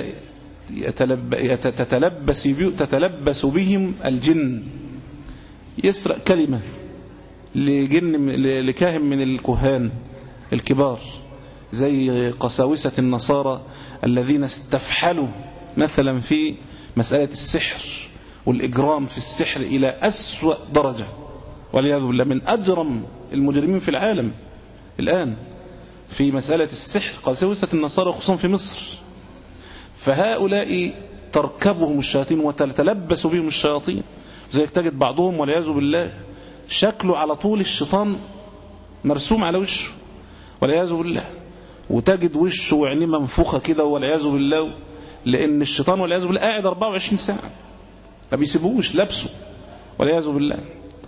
تتلبس, تتلبس بهم الجن. يسرق كلمة لجن لكاهن من الكهان الكبار، زي قساوسة النصارى الذين استفحلوا مثلا في مسألة السحر والإجرام في السحر إلى أسوأ درجة، والعياذ بالله من أجرم المجرمين في العالم الآن في مسألة السحر قساوسة النصارى، خصوصا في مصر. فهؤلاء تركبهم الشياطين وتتلبس بهم الشياطين، زي تجد بعضهم والعياذ بالله شكله على طول الشيطان مرسوم على وشه والعياذ بالله، وتجد وشه وعينيه منفوخة كده والعياذ بالله، لأن الشيطان والعياذ بالله قاعد أربعة وعشرين ساعة ما بيسيبوش لابسه والعياذ بالله.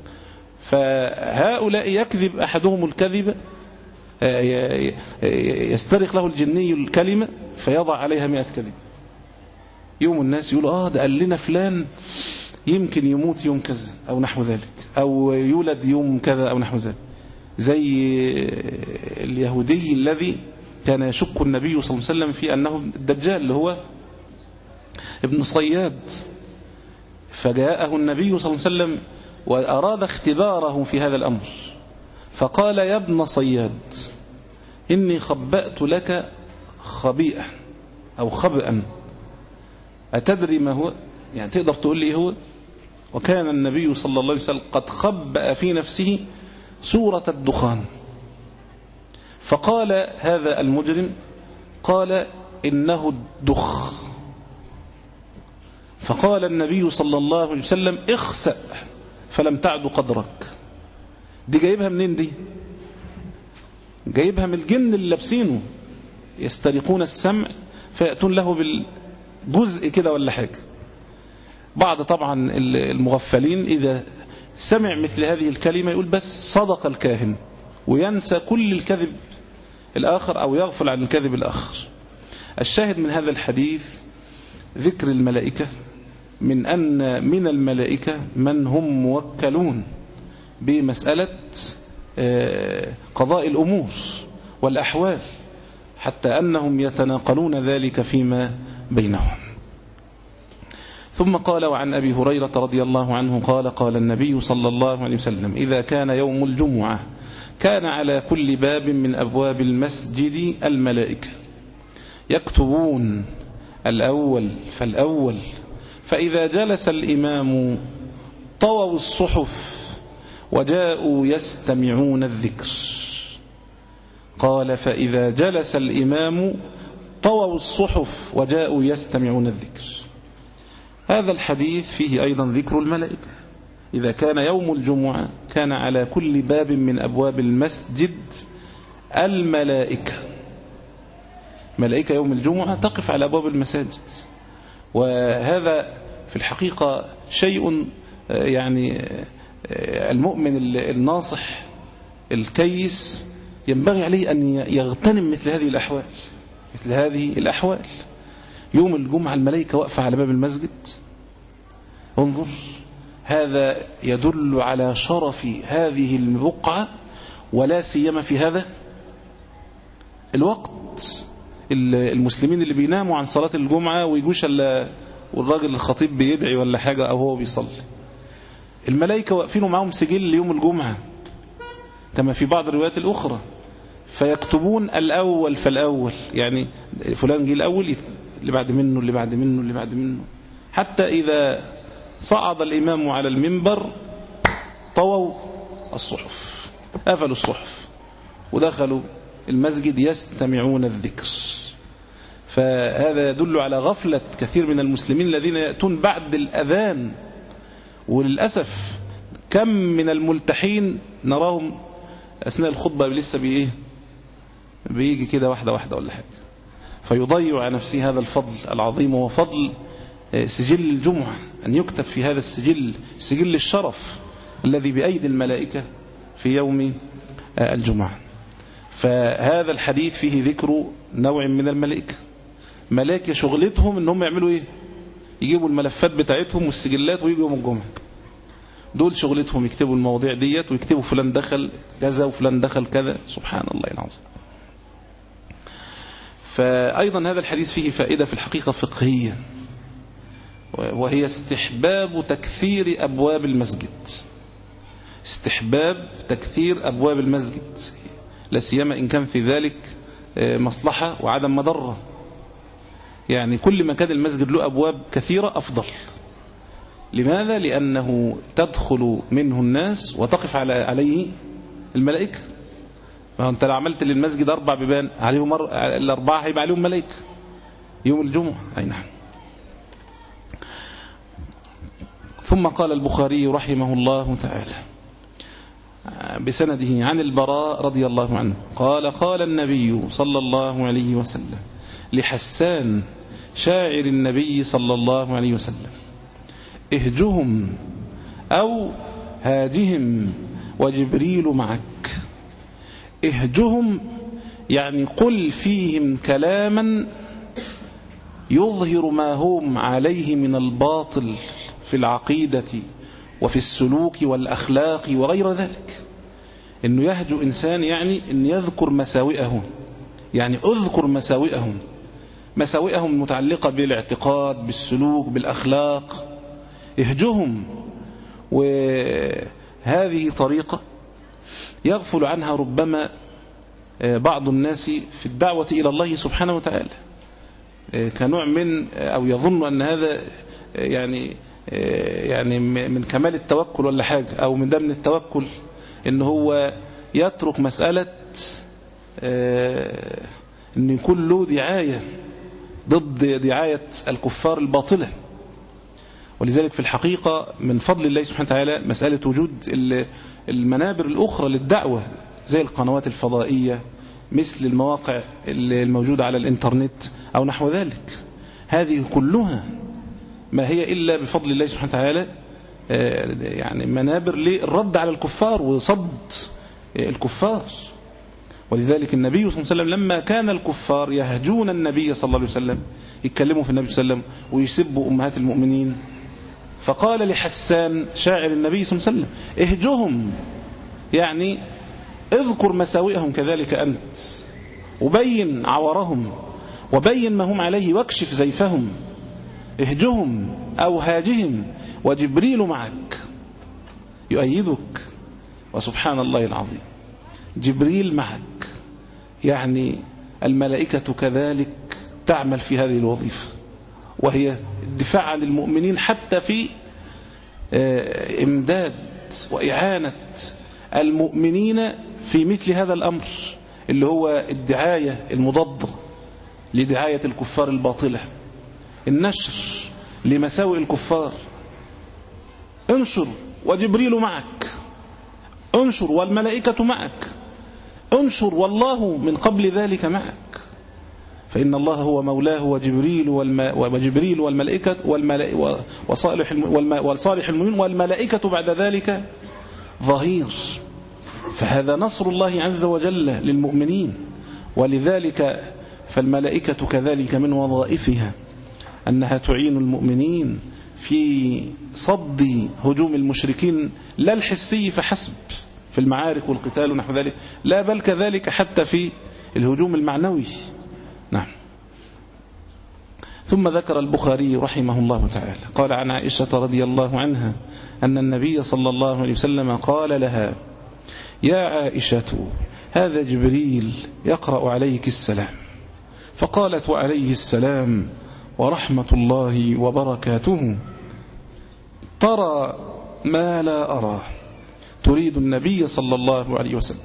فهؤلاء يكذب أحدهم الكذبة، يسترق له الجني الكلمة فيضع عليها مئة كذب. يوم الناس يقول آه ده قال لنا فلان يمكن يموت يوم كذا أو نحو ذلك، أو يولد يوم كذا أو نحو ذلك، زي اليهودي الذي كان يشك النبي صلى الله عليه وسلم في أنه الدجال اللي هو ابن صياد، فجاءه النبي صلى الله عليه وسلم وأراد اختباره في هذا الأمر، فقال يا ابن صياد إني خبأت لك خبيئة أو خبئا أتدري ما هو؟ يعني تقدر تقول لي هو؟ وكان النبي صلى الله عليه وسلم قد خبأ في نفسه سورة الدخان. فقال هذا المجرم قال إنه الدخ، فقال النبي صلى الله عليه وسلم اخسأ فلم تعد قدرك. دي جايبها منين دي؟ جايبها من الجن اللي لابسينه، يسترقون السمع فيأتون له بالجزء كده ولا حاجة. بعض طبعا المغفلين إذا سمع مثل هذه الكلمة يقول بس صدق الكاهن، وينسى كل الكذب الآخر أو يغفل عن الكذب الآخر. الشاهد من هذا الحديث ذكر الملائكة، من أن من الملائكة من هم موكلون بمسألة قضاء الأمور والأحوال، حتى أنهم يتناقلون ذلك فيما بينهم. ثم قال وعن أبي هريرة رضي الله عنه قال قال النبي صلى الله عليه وسلم إذا كان يوم الجمعة كان على كل باب من أبواب المسجد الملائكة يكتبون الأول فالأول، فإذا جلس الإمام طووا الصحف وجاءوا يستمعون الذكر. قال فإذا جلس الإمام طووا الصحف وجاءوا يستمعون الذكر. هذا الحديث فيه أيضا ذكر الملائكة. إذا كان يوم الجمعة كان على كل باب من أبواب المسجد الملائكة. ملائكة يوم الجمعة تقف على أبواب المساجد، وهذا في الحقيقة شيء يعني المؤمن الناصح الكيس ينبغي عليه أن يغتنم مثل هذه الأحوال. مثل هذه الأحوال يوم الجمعة الملائكة واقفة على باب المسجد. انظر، هذا يدل على شرف هذه البقعة، ولا سيما في هذا الوقت. المسلمين اللي بيناموا عن صلاة الجمعة ويجوش والراجل الخطيب بيدعي ولا حاجة أو هو بيصلي، الملائكة واقفينوا معهم سجل ليوم الجمعة كما في بعض الروايات الأخرى، فيكتبون الأول فالأول، يعني فلان جه الأول اللي بعد منه اللي بعد منه اللي بعد منه حتى إذا صعد الإمام على المنبر طووا الصحف، قفلوا الصحف ودخلوا المسجد يستمعون الذكر. فهذا يدل على غفلة كثير من المسلمين الذين يأتون بعد الأذان. وللأسف كم من الملتحين نراهم أثناء الخطبة لسه بإيه بيجي كده واحدة واحدة ولا حاجة، فيضيع على نفسه هذا الفضل العظيم، وهو فضل سجل الجمعة، أن يكتب في هذا السجل سجل الشرف الذي بأيدي الملائكة في يوم الجمعة. فهذا الحديث فيه ذكر نوع من الملائكة، ملائكة شغلتهم أنهم يعملوا إيه؟ يجيبوا الملفات بتاعتهم والسجلات ويجوا يوم الجمعة. دول شغلتهم يكتبوا المواضيع ديت ويكتبوا فلان دخل كذا وفلان دخل كذا. سبحان الله العظيم. فأيضا هذا الحديث فيه فائدة في الحقيقة فقهية، وهي استحباب تكثير أبواب المسجد. استحباب تكثير أبواب المسجد، لا سيما إن كان في ذلك مصلحة وعدم مضرة. يعني كل ما كان المسجد له أبواب كثيرة أفضل. لماذا؟ لأنه تدخل منه الناس وتقف عليه الملائكة. ما أنت لو عملت للمسجد أربع بيبان عليهم مر... الأربعة هيبقى عليهم ملائكة يوم الجمعة. أي نعم. ثم قال البخاري رحمه الله تعالى بسنده عن البراء رضي الله عنه قال قال النبي صلى الله عليه وسلم لحسان شاعر النبي صلى الله عليه وسلم: اهجهم أو هاجهم وجبريل معك. اهجهم يعني قل فيهم كلاما يظهر ما هم عليه من الباطل في العقيدة وفي السلوك والأخلاق وغير ذلك. إنه يهجو إنسان يعني إن يذكر مساوئهم، يعني أذكر مساوئهم مساوئهم المتعلقة بالاعتقاد بالسلوك بالأخلاق. اهجهم. وهذه طريقة يغفل عنها ربما بعض الناس في الدعوة إلى الله سبحانه وتعالى، كنوع من أو يظن أن هذا يعني يعني من كمال التوكل ولا حاجة، أو من ده من التوكل إن هو يترك مسألة إن يكون له دعاية ضد دعاية الكفار الباطلة. ولذلك في الحقيقة من فضل الله سبحانه وتعالى مسألة وجود المنابر الأخرى للدعوة زي القنوات الفضائية، مثل المواقع الموجودة على الإنترنت أو نحو ذلك. هذه كلها ما هي إلا بفضل الله سبحانه وتعالى يعني منابر للرد على الكفار وصد الكفار. ولذلك النبي صلى الله عليه وسلم لما كان الكفار يهجون النبي صلى الله عليه وسلم، يتكلموا في النبي صلى الله عليه وسلم ويسبوا أمهات المؤمنين، فقال لحسان شاعر النبي صلى الله عليه وسلم: اهجهم، يعني اذكر مساوئهم كذلك أنت، وبين عورهم وبين ما هم عليه واكشف زيفهم. اهجهم أو هاجهم وجبريل معك يؤيدك. وسبحان الله العظيم، جبريل معك، يعني الملائكة كذلك تعمل في هذه الوظيفة، وهي الدفاع عن المؤمنين حتى في إمداد وإعانة المؤمنين في مثل هذا الأمر اللي هو الدعاية المضادة لدعاية الكفار الباطلة، النشر لمساوئ الكفار. انشر وجبريل معك، انشر والملائكة معك، انشر والله من قبل ذلك معك، فإن الله هو مولاه وجبريل وجبريل والملائكة والملائكة وصالح وصالح المؤمنين والملائكة بعد ذلك ظهير. فهذا نصر الله عز وجل للمؤمنين. ولذلك فالملائكة كذلك من وظائفها أنها تعين المؤمنين في صد هجوم المشركين، لا الحسي فحسب في المعارك والقتال ونحو ذلك، لا بل كذلك حتى في الهجوم المعنوي. نعم. ثم ذكر البخاري رحمه الله تعالى قال عن عائشة رضي الله عنها أن النبي صلى الله عليه وسلم قال لها: يا عائشة هذا جبريل يقرأ عليك السلام. فقالت: وعليه السلام. ورحمة الله وبركاته. ترى ما لا أراه، تريد النبي صلى الله عليه وسلم.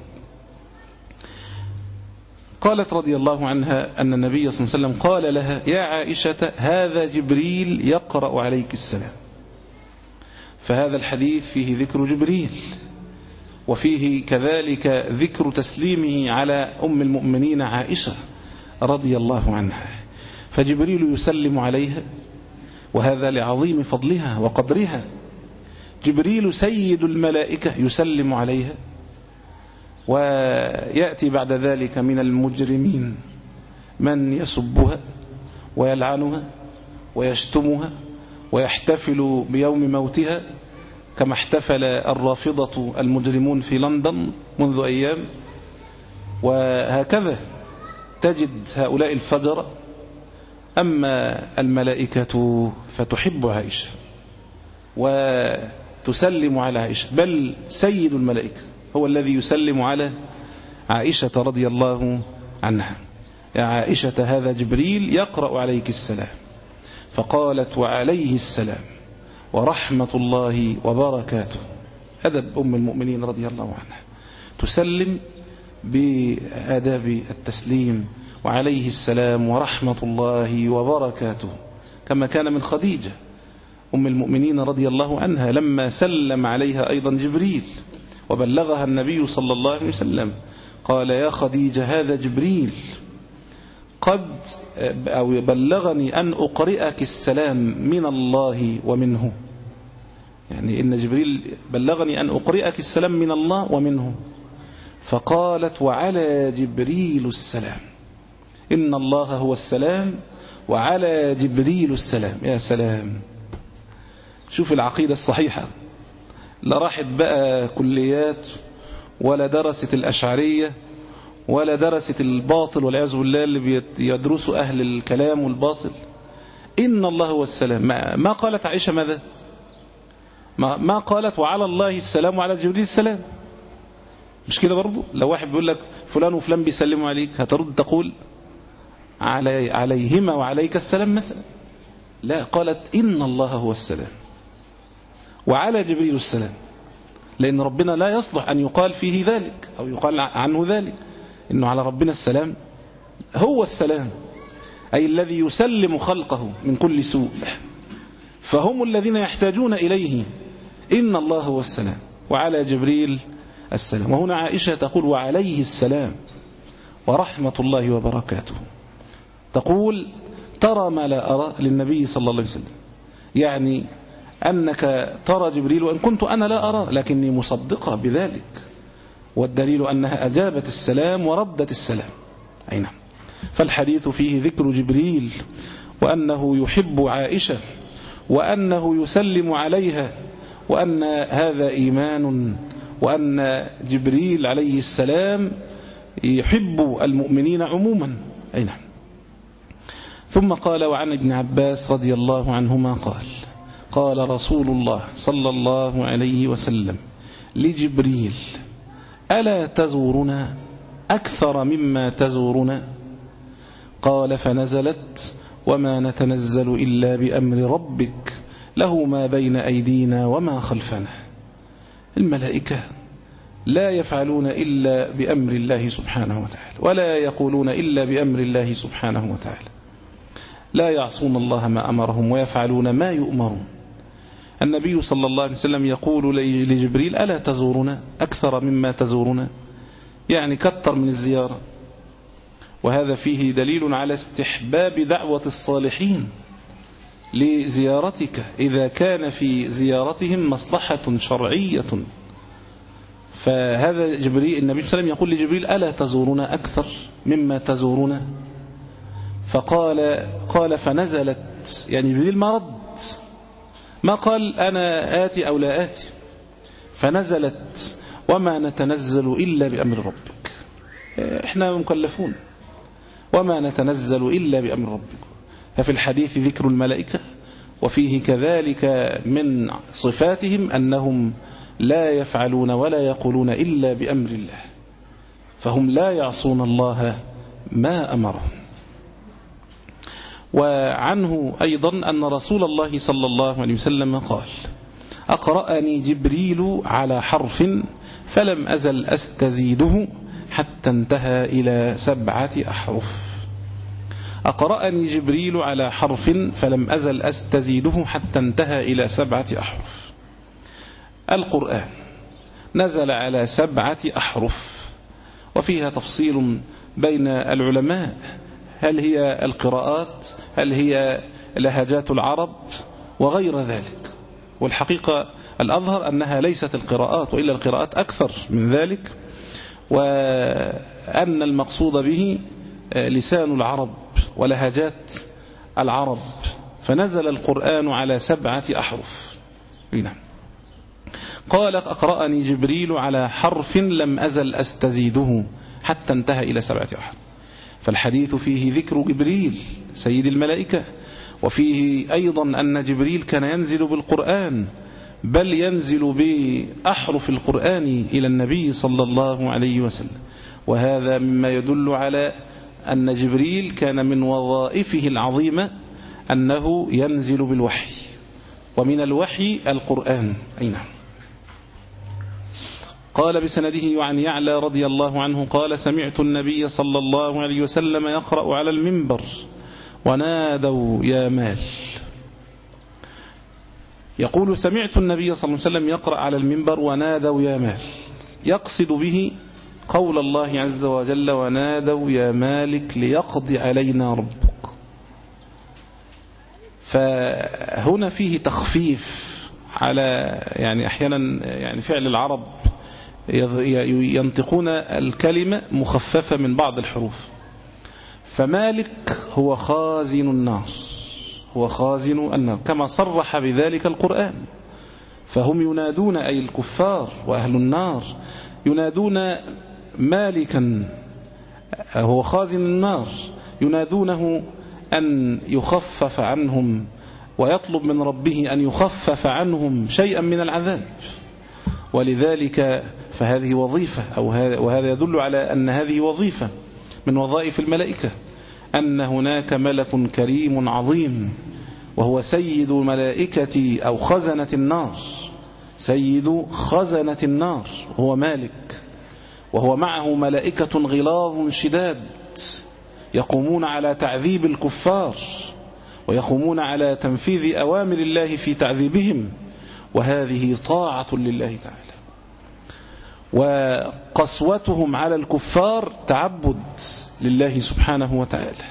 قالت رضي الله عنها أن النبي صلى الله عليه وسلم قال لها: يا عائشة، هذا جبريل يقرأ عليك السلام. فهذا الحديث فيه ذكر جبريل، وفيه كذلك ذكر تسليمه على أم المؤمنين عائشة رضي الله عنها. فجبريل يسلم عليها، وهذا لعظيم فضلها وقدرها. جبريل سيد الملائكة يسلم عليها، ويأتي بعد ذلك من المجرمين من يسبها ويلعنها ويشتمها ويحتفل بيوم موتها، كما احتفل الرافضة المجرمون في لندن منذ أيام. وهكذا تجد هؤلاء الفجر. أما الملائكة فتحب عائشة وتسلم على عائشة، بل سيد الملائكة هو الذي يسلم على عائشة رضي الله عنها: يا عائشة، هذا جبريل يقرأ عليك السلام. فقالت: وعليه السلام ورحمة الله وبركاته. أدب أم المؤمنين رضي الله عنها، تسلم بآداب التسليم: وعليه السلام ورحمة الله وبركاته، كما كان من خديجة أم المؤمنين رضي الله عنها لما سلم عليها أيضا جبريل وبلغها النبي صلى الله عليه وسلم، قال: يا خديجة، هذا جبريل قد أو بلغني أن أقرئك السلام من الله ومنه. يعني إن جبريل بلغني أن أقرئك السلام من الله ومنه. فقالت: وعلى جبريل السلام. إن الله هو السلام وعلى جبريل السلام. يا سلام، شوف العقيدة الصحيحة. لا راحت بقى كليات، ولا درست الأشعرية، ولا درست الباطل والعياذ بالله اللي بيدرسوا أهل الكلام والباطل. إن الله هو السلام. ما قالت عائشة ماذا؟ ما قالت وعلى الله السلام وعلى جبريل السلام؟ مش كده برضو؟ لو واحد بيقول لك فلان وفلان بيسلموا عليك، هترد تقول علي عليهما وعليك السلام مثلا؟ لا، قالت إن الله هو السلام وعلى جبريل السلام، لأن ربنا لا يصلح أن يقال فيه ذلك أو يقال عنه ذلك، إنه على ربنا السلام. هو السلام، أي الذي يسلم خلقه من كل سوء، فهم الذين يحتاجون إليه. إن الله هو السلام وعلى جبريل السلام. وهنا عائشة تقول: وعليه السلام ورحمة الله وبركاته. تقول: ترى ما لا أرى للنبي صلى الله عليه وسلم، يعني أنك ترى جبريل وإن كنت أنا لا أرى، لكني مصدقة بذلك، والدليل أنها أجابت السلام وردت السلام. أي نعم. فالحديث فيه ذكر جبريل، وأنه يحب عائشة، وأنه يسلم عليها، وأن هذا إيمان، وأن جبريل عليه السلام يحب المؤمنين عموما. أي نعم. ثم قال: وعن ابن عباس رضي الله عنهما قال: قال رسول الله صلى الله عليه وسلم لجبريل: ألا تزورنا أكثر مما تزورنا؟ قال: فنزلت: وما نتنزل إلا بأمر ربك له ما بين أيدينا وما خلفنا. الملائكة لا يفعلون إلا بأمر الله سبحانه وتعالى، ولا يقولون إلا بأمر الله سبحانه وتعالى، لا يعصون الله ما أمرهم ويفعلون ما يؤمرون. النبي صلى الله عليه وسلم يقول لجبريل: ألا تزورنا أكثر مما تزورنا؟ يعني كتر من الزيارة. وهذا فيه دليل على استحباب دعوة الصالحين لزيارتك إذا كان في زيارتهم مصلحة شرعية. فهذا جبريل، النبي صلى الله عليه وسلم يقول لجبريل: ألا تزورنا أكثر مما تزورنا؟ فقال قال فنزلت، يعني جبريل ما رد، ما قال أنا آتي أو لا آتي. فنزلت: وما نتنزل إلا بأمر ربك. إحنا مكلفون، وما نتنزل إلا بأمر ربك. ففي الحديث ذكر الملائكة، وفيه كذلك من صفاتهم أنهم لا يفعلون ولا يقولون إلا بأمر الله، فهم لا يعصون الله ما أمرهم. وعنه أيضا أن رسول الله صلى الله عليه وسلم قال: أقرأني جبريل على حرف فلم أزل أستزيده حتى انتهى إلى سبعة أحرف. أقرأني جبريل على حرف فلم أزل أستزيده حتى انتهى إلى سبعة أحرف. القرآن نزل على سبعة أحرف، وفيها تفصيل بين العلماء، هل هي القراءات، هل هي لهجات العرب وغير ذلك. والحقيقة الأظهر أنها ليست القراءات، وإلا القراءات أكثر من ذلك، وأن المقصود به لسان العرب ولهجات العرب. فنزل القرآن على سبعة أحرف. نعم. قال: أقرأني جبريل على حرف لم أزل أستزيده حتى انتهى إلى سبعة أحرف. فالحديث فيه ذكر جبريل سيد الملائكة، وفيه أيضا أن جبريل كان ينزل بالقرآن، بل ينزل بأحرف القرآن إلى النبي صلى الله عليه وسلم. وهذا مما يدل على أن جبريل كان من وظائفه العظيمة أنه ينزل بالوحي، ومن الوحي القرآن. أي نعم. قال بسنده عن يعلى رضي الله عنه قال: سمعت النبي صلى الله عليه وسلم يقرأ على المنبر ونادوا يا مال. يقول: سمعت النبي صلى الله عليه وسلم يقرأ على المنبر ونادوا يا مال، يقصد به قول الله عز وجل: ونادوا يا مالك ليقضي علينا ربك. فهنا فيه تخفيف على يعني أحيانا يعني فعل العرب ينطقون الكلمة مخففة من بعض الحروف. فمالك هو خازن النار، هو خازن النار كما صرح بذلك القرآن. فهم ينادون، أي الكفار وأهل النار ينادون مالكا هو خازن النار، ينادونه أن يخفف عنهم، ويطلب من ربه أن يخفف عنهم شيئا من العذاب. ولذلك فهذه وظيفة، أو وهذا يدل على أن هذه وظيفة من وظائف الملائكة، أن هناك ملك كريم عظيم وهو سيد ملائكة أو خزنة النار، سيد خزنة النار هو مالك، وهو معه ملائكة غلاظ شداد يقومون على تعذيب الكفار، ويقومون على تنفيذ أوامر الله في تعذيبهم، وهذه طاعة لله تعالى. وقسوتهم على الكفار تعبد لله سبحانه وتعالى.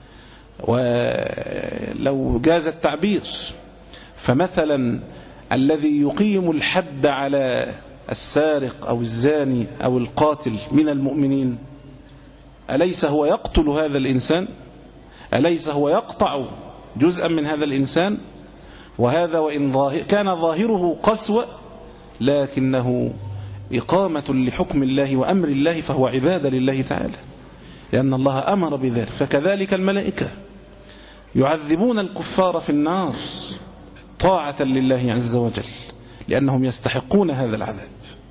ولو جاز التعبير، فمثلا الذي يقيم الحد على السارق أو الزاني أو القاتل من المؤمنين، أليس هو يقتل هذا الإنسان؟ أليس هو يقطع جزءا من هذا الإنسان؟ وهذا وإن ظاهر كان ظاهره قسوة، لكنه إقامة لحكم الله وأمر الله، فهو عبادة لله تعالى، لأن الله أمر بذلك. فكذلك الملائكة يعذبون الكفار في النار طاعة لله عز وجل، لأنهم يستحقون هذا العذاب.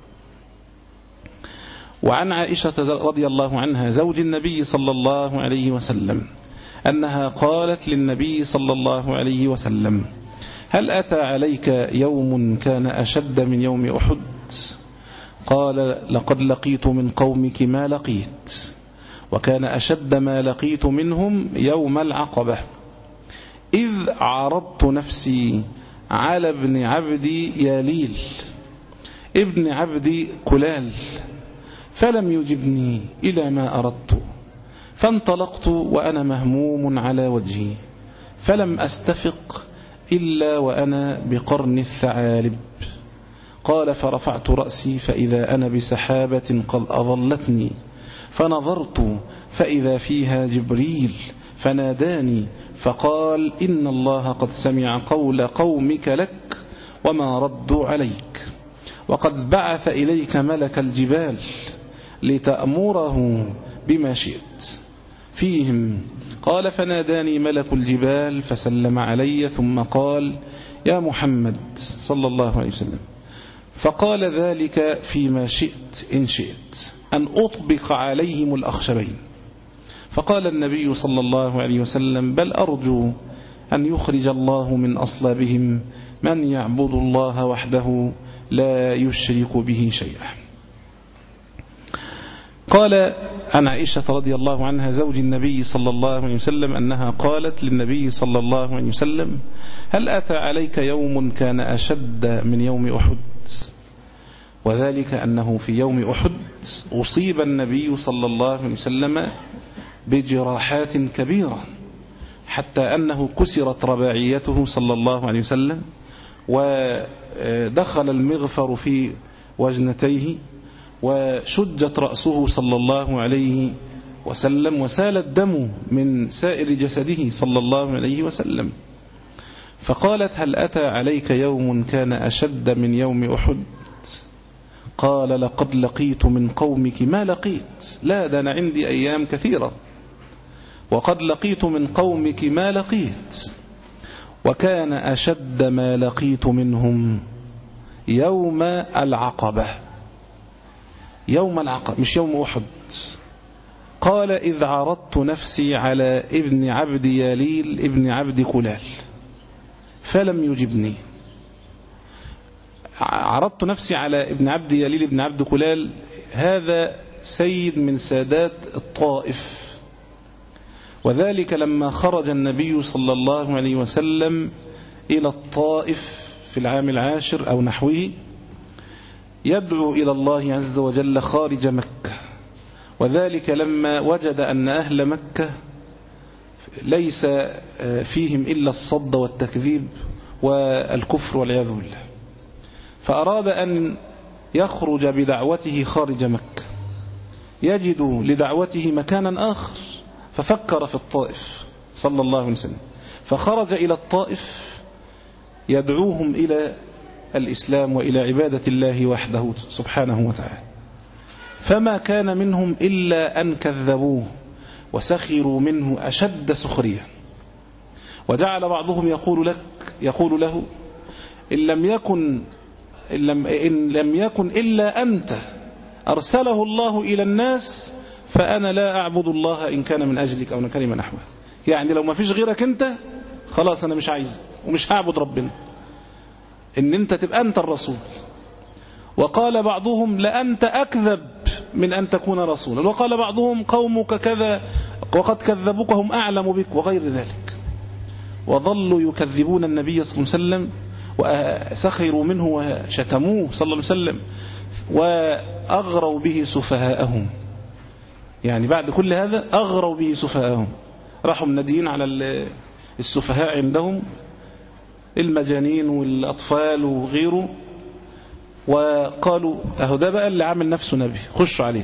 وعن عائشة رضي الله عنها زوج النبي صلى الله عليه وسلم أنها قالت للنبي صلى الله عليه وسلم: هل أتى عليك يوم كان أشد من يوم أحد؟ قال: لقد لقيت من قومك ما لقيت، وكان أشد ما لقيت منهم يوم العقبة، إذ عرضت نفسي على ابن عبدي ياليل ابن عبدي كلال، فلم يجبني إلى ما أردت، فانطلقت وأنا مهموم على وجهي، فلم أستفق إلا وأنا بقرن الثعالب. قال: فرفعت رأسي فإذا أنا بسحابة قد أظلتني، فنظرت فإذا فيها جبريل فناداني فقال: إن الله قد سمع قول قومك لك وما ردوا عليك، وقد بعث إليك ملك الجبال لتأمره بما شئت فيهم. قال: فناداني ملك الجبال فسلم علي، ثم قال: يا محمد صلى الله عليه وسلم، فقال ذلك فيما شئت إن شئت أن أطبق عليهم الأخشبين. فقال النبي صلى الله عليه وسلم: بل أرجو أن يخرج الله من أصلابهم من يعبد الله وحده لا يشرك به شيئا. قال عن عائشة رضي الله عنها زوج النبي صلى الله عليه وسلم أنها قالت للنبي صلى الله عليه وسلم: هل أتى عليك يوم كان أشد من يوم أحد؟ وذلك أنه في يوم أحد أصيب النبي صلى الله عليه وسلم بجراحات كبيرة، حتى أنه كسرت رباعيته صلى الله عليه وسلم، ودخل المغفر في وجنتيه، وشجت رأسه صلى الله عليه وسلم، وسال الدم من سائر جسده صلى الله عليه وسلم. فقالت: هل أتى عليك يوم كان أشد من يوم أحد؟ قال: لقد لقيت من قومك ما لقيت. لا، ده أنا عندي أيام كثيرة. وقد لقيت من قومك ما لقيت، وكان أشد ما لقيت منهم يوم العقبة. يوم العقبة مش يوم أحد. قال: إذ عرضت نفسي على ابن عبد يليل ابن عبد كلال فلم يجبني. عرضت نفسي على ابن عبد يليل ابن عبد كلال، هذا سيد من سادات الطائف، وذلك لما خرج النبي صلى الله عليه وسلم إلى الطائف في العام العاشر أو نحوه يدعو إلى الله عز وجل خارج مكة، وذلك لما وجد أن أهل مكة ليس فيهم إلا الصد والتكذيب والكفر والعياذ بالله، فأراد أن يخرج بدعوته خارج مكة، يجد لدعوته مكانا آخر، ففكر في الطائف صلى الله عليه وسلم، فخرج إلى الطائف يدعوهم إلى الإسلام وإلى عبادة الله وحده سبحانه وتعالى، فما كان منهم إلا أن كذبوه وسخروا منه أشد سخرية. وجعل بعضهم يقول لك يقول له: إن لم يكن إن لم, إن لم يكن إلا أنت أرسله الله إلى الناس فأنا لا أعبد الله إن كان من أجلك أو كلمة نحوه. يعني لو ما فيش غيرك أنت خلاص أنا مش عايزك ومش هعبد ربنا، إن أنت تبقى أنت الرسول. وقال بعضهم: لأنت أكذب من أن تكون رسولا. وقال بعضهم: قومك كذا وقد كذبوك هم أعلم بك، وغير ذلك. وظلوا يكذبون النبي صلى الله عليه وسلم وسخروا منه وشتموه صلى الله عليه وسلم، وأغروا به سفهاءهم. يعني بعد كل هذا أغروا به سفهاءهم، راحوا منادين على السفهاء عندهم، المجانين والأطفال وغيره، وقالوا: أهو ده بقى اللي عامل نفسه نبي، خشوا عليه.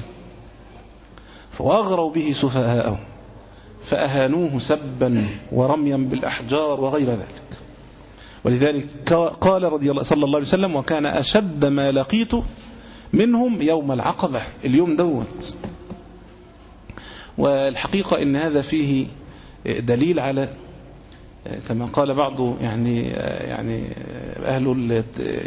فأغروا به سفهاءهم فأهانوه سبا ورميا بالأحجار وغير ذلك. ولذلك قال رضي الله صلى الله عليه وسلم: وكان أشد ما لقيت منهم يوم العقبة، اليوم دوت. والحقيقة إن هذا فيه دليل على، كما قال بعض يعني يعني أهل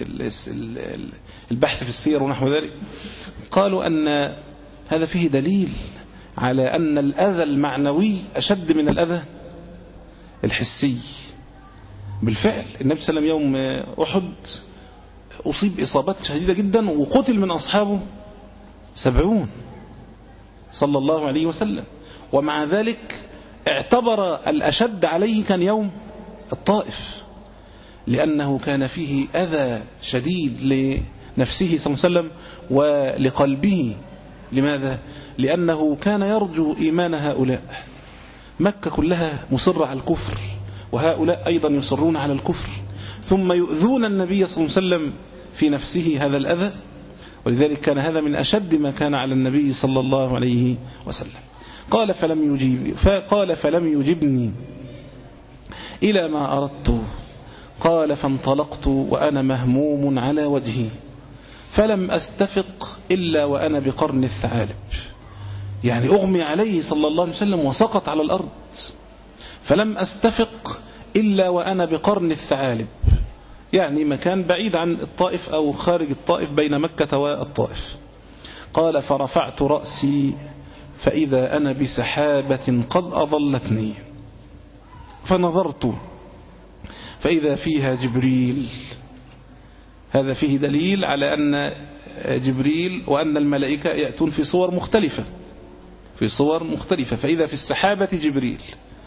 البحث في السير ونحو ذلك، قالوا أن هذا فيه دليل على أن الأذى المعنوي أشد من الأذى الحسي. بالفعل النبي صلى الله عليه وسلم يوم أحد أصيب إصابات شديدة جدا، وقتل من أصحابه سبعون صلى الله عليه وسلم، ومع ذلك اعتبر الأشد عليه كان يوم الطائف، لأنه كان فيه أذى شديد لنفسه صلى الله عليه وسلم ولقلبه. لماذا؟ لأنه كان يرجو إيمان هؤلاء. مكة كلها مصرة على الكفر، وهؤلاء أيضا يصرون على الكفر، ثم يؤذون النبي صلى الله عليه وسلم في نفسه هذا الأذى. ولذلك كان هذا من أشد ما كان على النبي صلى الله عليه وسلم. قال فلم يجيب فقال فلم يجبني إلى ما أردت. قال فانطلقت وأنا مهموم على وجهي، فلم أستفق إلا وأنا بقرن الثعالب. يعني أغمي عليه صلى الله عليه وسلم وسقط على الأرض، فلم أستفق إلا وأنا بقرن الثعالب، يعني مكان بعيد عن الطائف أو خارج الطائف بين مكة والطائف. قال فرفعت رأسي فإذا أنا بسحابة قد أظلتني، فنظرت فإذا فيها جبريل. هذا فيه دليل على أن جبريل وأن الملائكة يأتون في صور مختلفة في صور مختلفة فإذا في السحابة جبريل.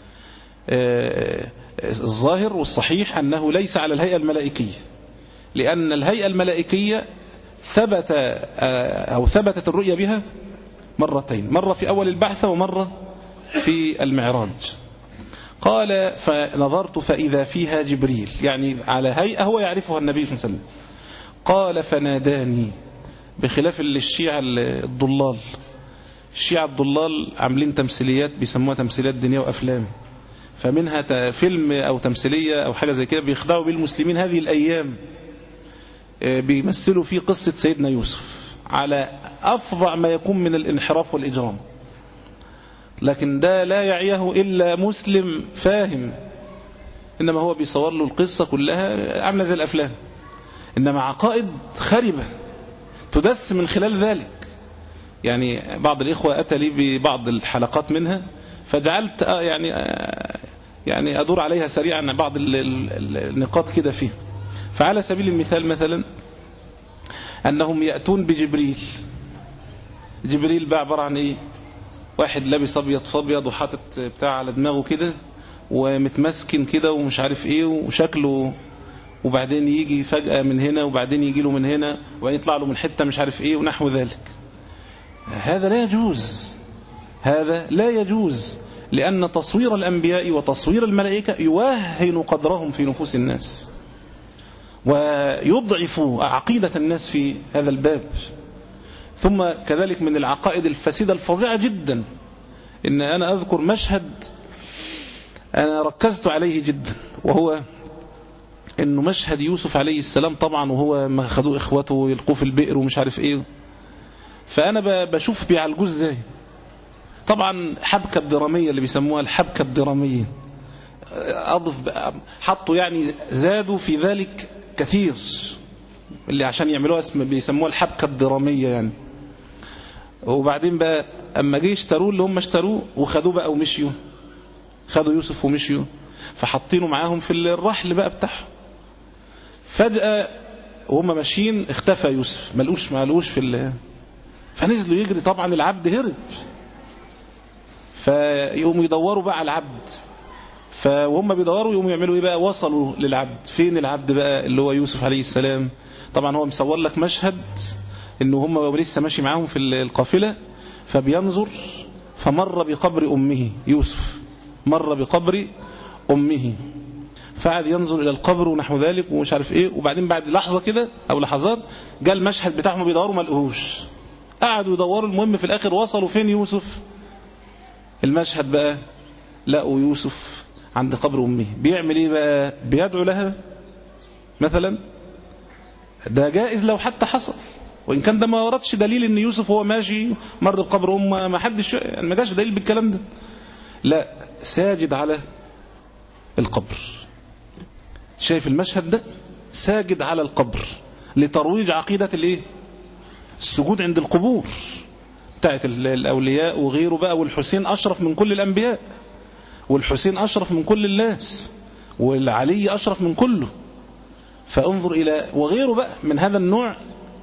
الظاهر والصحيح أنه ليس على الهيئة الملائكية، لأن الهيئة الملائكية ثبت أو ثبتت الرؤية بها مرتين، مرة في أول البعثة ومرة في المعراج. قال فنظرت فإذا فيها جبريل، يعني على هيئة هو يعرفها النبي صلى الله عليه وسلم. قال فناداني، بخلاف الشيعة الضلال. الشيعة الضلال عاملين تمثيليات بيسموها تمثيليات دنيا وأفلام، فمنها فيلم أو تمثيلية أو حاجة زي كده بيخدعوا بالمسلمين هذه الأيام، بيمثلوا فيه قصة سيدنا يوسف على أفظع ما يكون من الانحراف والإجرام، لكن ده لا يعيه إلا مسلم فاهم، إنما هو بيصور له القصة كلها عاملة زي الأفلام، إنما عقائد خربة تدس من خلال ذلك. يعني بعض الإخوة أتى لي ببعض الحلقات منها، فجعلت يعني يعني أدور عليها سريعا بعض النقاط كده فيه. فعلى سبيل المثال مثلا أنهم يأتون بجبريل. جبريل بقى عبارة عن إيه؟ واحد لابس أبيض فابيض وحاطط بتاع على دماغه كده ومتمسكن كده ومش عارف إيه وشكله، وبعدين يجي فجأة من هنا وبعدين يجي له من هنا وبعدين يطلع له من حتة مش عارف إيه ونحو ذلك. هذا لا يجوز، هذا لا يجوز، لأن تصوير الأنبياء وتصوير الملائكة يوهن قدرهم في نفوس الناس ويضعف عقيدة الناس في هذا الباب. ثم كذلك من العقائد الفاسدة الفظيعة جدا، إن أنا أذكر مشهد أنا ركزت عليه جدا، وهو إنه مشهد يوسف عليه السلام طبعا، وهو ما خدوه إخوته ويلقوه في البئر ومش عارف إيه. فأنا بشوف بيعالجوه إزاي. طبعا حبكة الدرامية اللي بيسموها الحبكة الدرامية، أضف حطوا يعني زادوا في ذلك كثير، اللي عشان يعملوها اسم بيسموها الحبكة الدرامية يعني. وبعدين بقى أما جي اشتروه اللي هم اشتروه وخدوه بقى ومشيوا، خدوا يوسف ومشيوا، فحطينه معاهم في الرحل بقى بتاعهم. فجأة وهم ماشيين اختفى يوسف، ملقوش ملقوش في ال... فنزلوا يجري، طبعا العبد هرب، فيقوموا يدوروا بقى على العبد. فهم بيدوروا يقوموا يعملوا ايه بقى؟ وصلوا للعبد. فين العبد بقى؟ اللي هو يوسف عليه السلام. طبعا هو مصور لك مشهد انه هم لسه ماشي معاهم في القافلة، فبينظر فمر بقبر أمه. يوسف مر بقبر أمه، فقعد ينظر إلى القبر ونحو ذلك ومش عارف إيه. وبعدين بعد لحظة كده أو لحظات جاء المشهد بتاعهم بيدوروا ما لقوهوش، قعدوا يدوروا. المهم في الآخر وصلوا فين يوسف؟ المشهد بقى لقوا يوسف عند قبر أمه. بيعمل إيه بقى؟ بيدعو لها مثلا. ده جائز لو حتى حصل، وإن كان ده ما وردش دليل إن يوسف هو ماشي مر بقبر أمه، ما حدش يعني ما جاش دليل بالكلام ده. لا، ساجد على القبر. شايف المشهد ده؟ ساجد على القبر لترويج عقيدة الايه؟ السجود عند القبور بتاعت الأولياء وغيره بقى. والحسين أشرف من كل الأنبياء، والحسين أشرف من كل الناس، والعلي أشرف من كله. فانظر إلى وغيره بقى من هذا النوع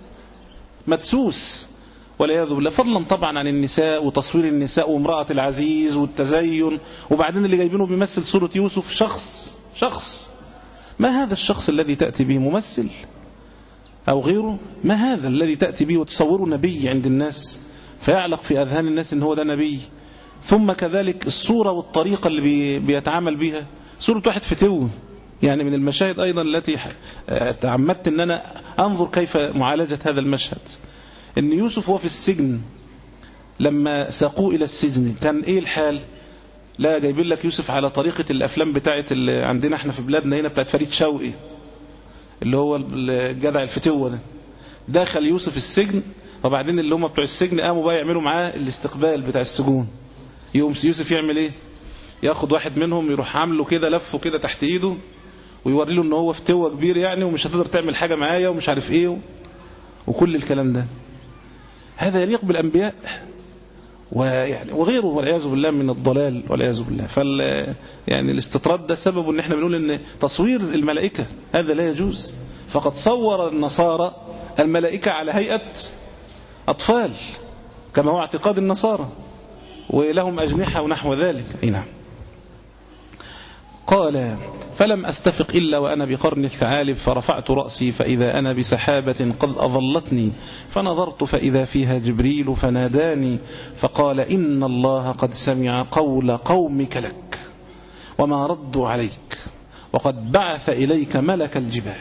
مدسوس والعياذ بالله، فضلا طبعا عن النساء وتصوير النساء وامرأة العزيز والتزين. وبعدين اللي جايبينه بيمثل صورة يوسف شخص شخص ما هذا الشخص الذي تأتي به؟ ممثل أو غيره؟ ما هذا الذي تأتي به وتصوره نبي عند الناس فيعلق في أذهان الناس إن هو ده نبي؟ ثم كذلك الصورة والطريقة اللي بي بيتعامل بها، صورة واحد فتو. يعني من المشاهد أيضا التي تعمدت أن أنا أنظر كيف معالجة هذا المشهد، أن يوسف هو في السجن لما ساقوه إلى السجن كان إيه الحال؟ لا، جايبين لك يوسف على طريقة الأفلام بتاعت اللي عندنا احنا في بلادنا هنا بتاعت فريد شوقي، اللي هو الجدع الفتوة ده. دخل يوسف السجن، وبعدين اللي هم بتوع السجن قاموا بقى يعملوا معاه الاستقبال بتاع السجون. يوم يوسف يعمل ايه؟ ياخد واحد منهم يروح عامله كده لفه كده تحت ايده ويوري له ان هو فتوة كبير يعني ومش هتقدر تعمل حاجة معايا ومش عارف ايه وكل الكلام ده. هذا يليق بالأنبياء؟ ويعني وغيره والعياذ بالله من الضلال والعياذ بالله. فال يعني الاستطراد ده سبب ان احنا بنقول ان تصوير الملائكة هذا لا يجوز. فقد صور النصارى الملائكة على هيئة أطفال كما هو اعتقاد النصارى، ولهم أجنحة ونحو ذلك. أي نعم. قال فلم أستفق إلا وأنا بقرن الثعالب، فرفعت رأسي فإذا أنا بسحابة قد أظلتني، فنظرت فإذا فيها جبريل فناداني فقال إن الله قد سمع قول قومك لك وما ردوا عليك، وقد بعث إليك ملك الجبال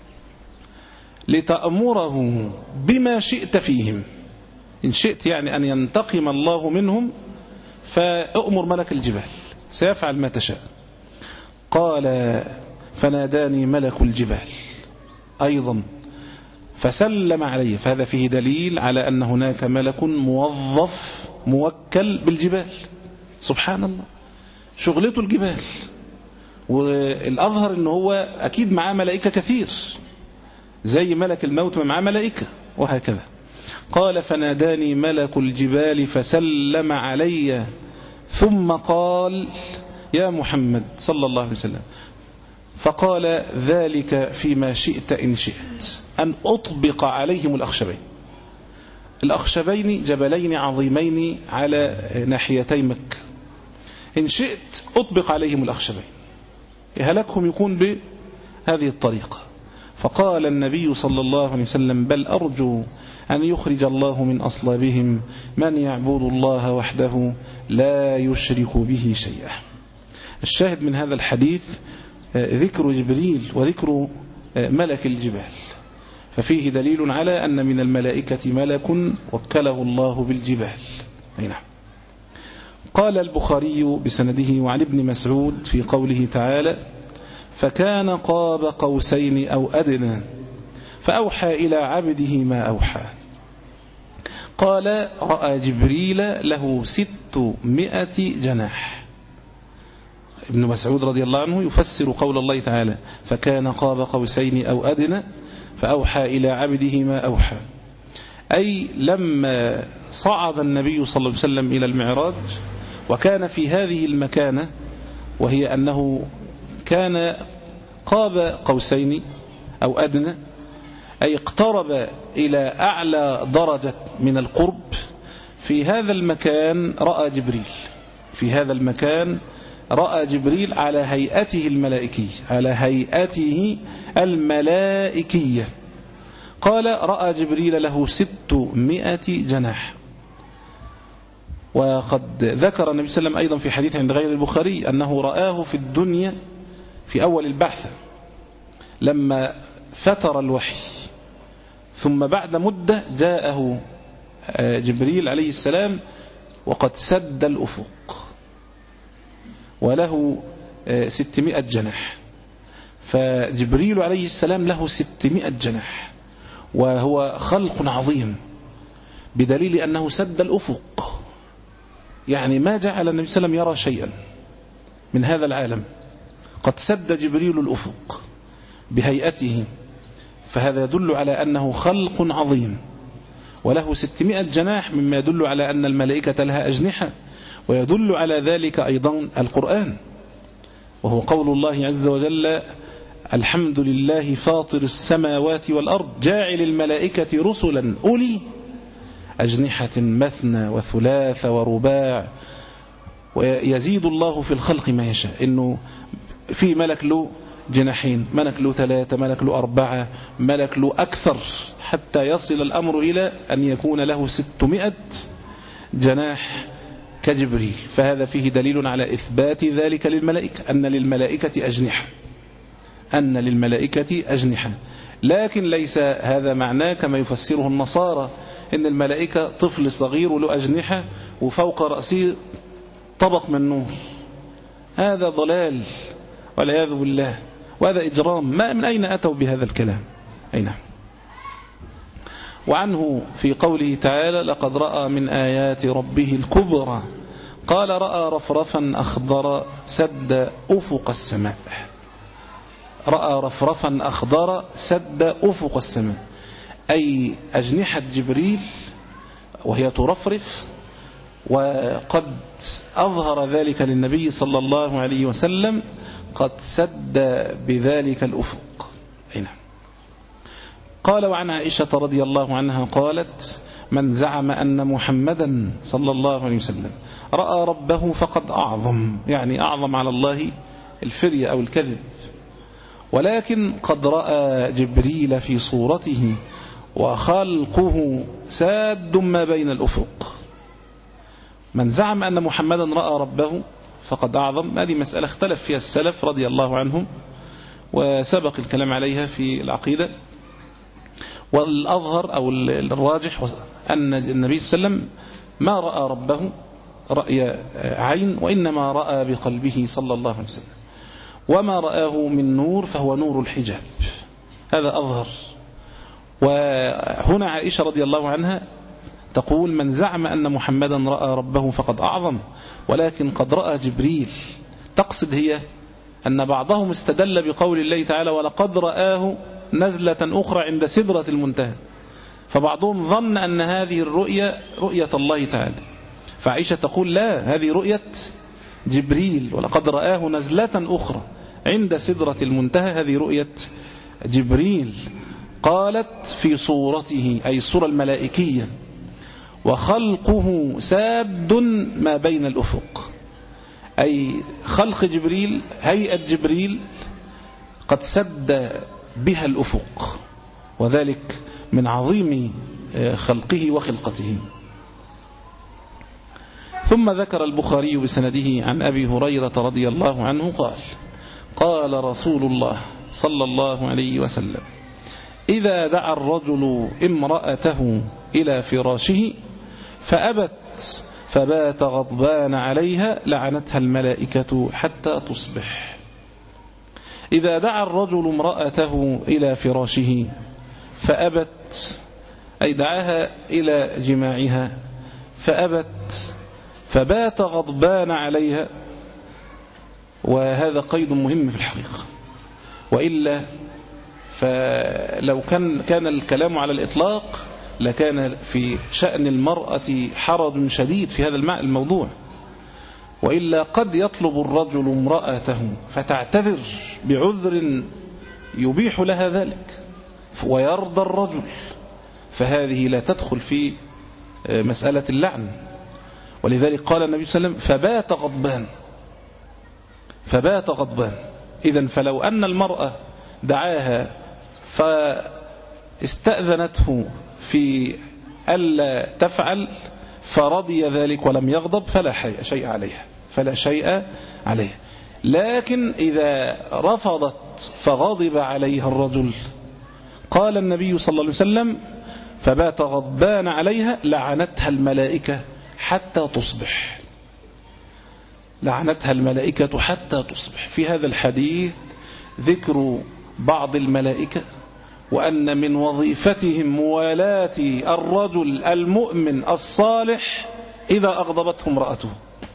لتأمره بما شئت فيهم. إن شئت يعني أن ينتقم الله منهم فأؤمر ملك الجبال سيفعل ما تشاء. قال فناداني ملك الجبال أيضا فسلم علي، فهذا فيه دليل على أن هناك ملك موظف موكل بالجبال. سبحان الله، شغلته الجبال، والأظهر أنه هو أكيد معاه ملائكة كثير زي ملك الموت معاه ملائكة وهكذا. قال فناداني ملك الجبال فسلم علي ثم قال يا محمد صلى الله عليه وسلم، فقال ذلك فيما شئت إن شئت أن أطبق عليهم الأخشبين. الأخشبين جبلين عظيمين على ناحيتي مكة، إن شئت أطبق عليهم الأخشبين، هلكهم يكون بهذه الطريقة. فقال النبي صلى الله عليه وسلم بل أرجو أن يخرج الله من أصلابهم من يعبد الله وحده لا يشرك به شيئا. الشاهد من هذا الحديث ذكر جبريل وذكر ملك الجبال، ففيه دليل على أن من الملائكة ملك وكله الله بالجبال. أي نعم. قال البخاري بسنده وعن ابن مسعود في قوله تعالى فكان قاب قوسين أو أدنى فأوحى إلى عبده ما أوحى. قال رأى جبريل له ستمائة جناح. ابن مسعود رضي الله عنه يفسر قول الله تعالى فكان قاب قوسين أو أدنى فأوحى إلى عبده ما أوحى، أي لما صعد النبي صلى الله عليه وسلم إلى المعراج وكان في هذه المكانة، وهي أنه كان قاب قوسين أو أدنى، أي اقترب إلى أعلى درجة من القرب. في هذا المكان رأى جبريل، في هذا المكان رأى جبريل على هيئته الملائكية، على هيئته الملائكية. قال رأى جبريل له ستمائة جناح. وقد ذكر النبي صلى الله عليه وسلم أيضا في حديث عند غير البخاري أنه رآه في الدنيا في أول البعثة لما فتر الوحي، ثم بعد مدة جاءه جبريل عليه السلام وقد سد الأفق وله ستمائة جناح. فجبريل عليه السلام له ستمائة جناح وهو خلق عظيم، بدليل أنه سد الأفق، يعني ما جعل النبي صلى الله عليه وسلم يرى شيئا من هذا العالم، قد سد جبريل الأفق بهيئته، فهذا يدل على أنه خلق عظيم وله ستمائة جناح، مما يدل على أن الملائكة لها أجنحة. ويدل على ذلك أيضا القرآن، وهو قول الله عز وجل الحمد لله فاطر السماوات والأرض جاعل الملائكة رسلا أولي أجنحة مثنى وثلاث ورباع ويزيد الله في الخلق ما يشاء. إنه في ملك له جناحين، ملك له ثلاثة، ملك له أربعة، ملك له أكثر، حتى يصل الأمر إلى أن يكون له ستمائة جناح كجبريل. فهذا فيه دليل على إثبات ذلك للملائكة، أن للملائكة أجنحة، أن للملائكة أجنحة. لكن ليس هذا معناه كما يفسره النصارى إن الملائكة طفل صغير وله أجنحة وفوق رأسه طبق من نور. هذا ضلال والعياذ بالله، وهذا إجرام. ما من أين أتوا بهذا الكلام؟ أين؟ وعنه في قوله تعالى لقد رأى من آيات ربه الكبرى. قال رأى رفرفا أخضر سد أفق السماء. رأى رفرفا أخضر سد أفق السماء، أي أجنحة جبريل وهي ترفرف وقد أظهر ذلك للنبي صلى الله عليه وسلم قد سد بذلك الأفق. هنا قال: وعن عائشة رضي الله عنها قالت: من زعم أن محمدا صلى الله عليه وسلم رأى ربه فقد أعظم، يعني أعظم على الله الفرية أو الكذب، ولكن قد رأى جبريل في صورته وخلقه ساد ما بين الأفق. من زعم أن محمدا رأى ربه فقد أعظم، هذه مسألة اختلف فيها السلف رضي الله عنهم، وسبق الكلام عليها في العقيدة. والأظهر أو الراجح أن النبي صلى الله عليه وسلم ما رأى ربه رأي عين، وإنما رأى بقلبه صلى الله عليه وسلم، وما رآه من نور فهو نور الحجاب، هذا أظهر. وهنا عائشة رضي الله عنها تقول: من زعم أن محمدا رأى ربه فقد أعظم، ولكن قد رأى جبريل. تقصد هي أن بعضهم استدل بقول الله تعالى: ولقد رآه نزلة أخرى عند سدرة المنتهى، فبعضهم ظن أن هذه الرؤية رؤية الله تعالى، فعائشة تقول: لا، هذه رؤية جبريل، ولقد رآه نزلة أخرى عند سدرة المنتهى، هذه رؤية جبريل. قالت: في صورته، أي الصورة الملائكية، وخلقه ساد ما بين الأفق، أي خلق جبريل، هيئة جبريل قد سد بها الأفق، وذلك من عظيم خلقه وخلقته. ثم ذكر البخاري بسنده عن أبي هريرة رضي الله عنه قال: قال رسول الله صلى الله عليه وسلم: إذا دعا الرجل امرأته إلى فراشه فأبت فبات غضبان عليها لعنتها الملائكة حتى تصبح. إذا دعا الرجل امرأته إلى فراشه فأبت، أي دعاها إلى جماعها، فأبت فبات غضبان عليها. وهذا قيد مهم في الحقيقة، وإلا فلو كان كان الكلام على الإطلاق لكان في شأن المرأة حرج شديد في هذا الموضوع، وإلا قد يطلب الرجل امرأته فتعتذر بعذر يبيح لها ذلك ويرضى الرجل، فهذه لا تدخل في مسألة اللعن. ولذلك قال النبي صلى الله عليه وسلم: فبات غضبان، فبات غضبان. إذن فلو أن المرأة دعاها فاستأذنته في ألا تفعل فرضي ذلك ولم يغضب فلا شيء عليها، فلا شيء عليها. لكن إذا رفضت فغضب عليها الرجل، قال النبي صلى الله عليه وسلم: فبات غضبان عليها لعنتها الملائكة حتى تصبح، لعنتها الملائكة حتى تصبح. في هذا الحديث ذكر بعض الملائكة، وأن من وظيفتهم موالاة الرجل المؤمن الصالح إذا أغضبته امرأته.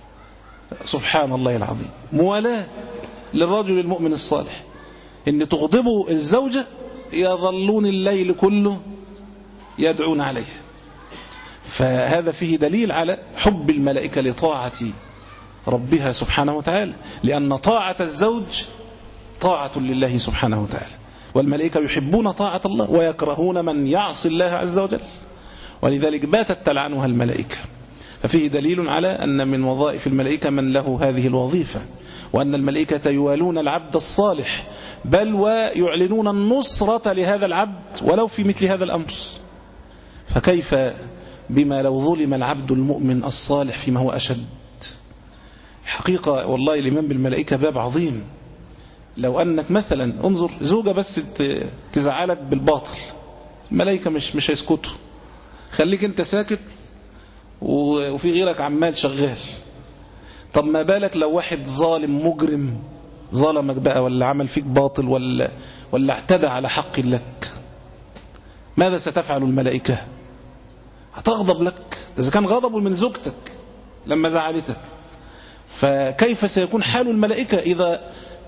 سبحان الله العظيم، موالاة للرجل المؤمن الصالح، إن تغضبوا الزوجة يظلون الليل كله يدعون عليه. فهذا فيه دليل على حب الملائكة لطاعة ربها سبحانه وتعالى، لأن طاعة الزوج طاعة لله سبحانه وتعالى، والملائكة يحبون طاعة الله ويكرهون من يعصي الله عز وجل، ولذلك باتت تلعنها الملائكة. ففيه دليل على أن من وظائف الملائكة من له هذه الوظيفة، وأن الملائكة يوالون العبد الصالح، بل ويعلنون النصرة لهذا العبد ولو في مثل هذا الأمر. فكيف بما لو ظلم العبد المؤمن الصالح فيما هو أشد. حقيقة والله الإيمان بالملائكة باب عظيم. لو أنك مثلا انظر زوجة بس تزعلك بالباطل، الملائكة مش مش هيسكتوا، خليك انت ساكت وفي غيرك عمال شغال. طب ما بالك لو واحد ظالم مجرم ظلمك بقى، ولا عمل فيك باطل، ولا ولا اعتدى على حق لك، ماذا ستفعل الملائكة؟ هتغضب لك إذا كان غضبه من زوجتك لما زعلتك، فكيف سيكون حال الملائكة إذا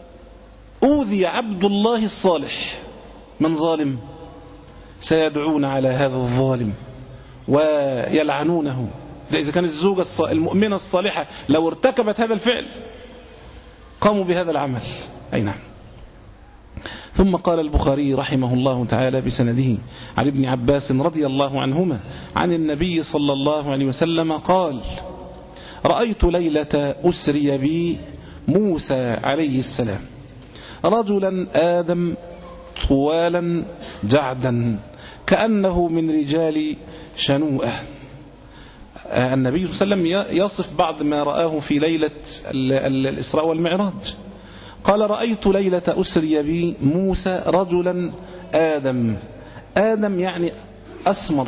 أوذي عبد الله الصالح من ظالم؟ سيدعون على هذا الظالم ويلعنونه ده إذا كان الزوجة المؤمنة الصالحة لو ارتكبت هذا الفعل قاموا بهذا العمل. أي نعم. ثم قال البخاري رحمه الله تعالى بسنده عن ابن عباس رضي الله عنهما عن النبي صلى الله عليه وسلم قال: رأيت ليلة أسري بي موسى عليه السلام رجلا آدم طوالا جعدا كأنه من رجال شنوءة. النبي صلى الله عليه وسلم يصف بعض ما رآه في ليلة الإسراء والمعراج. قال: رأيت ليلة أسري بي موسى رجلا آدم. آدم يعني أسمر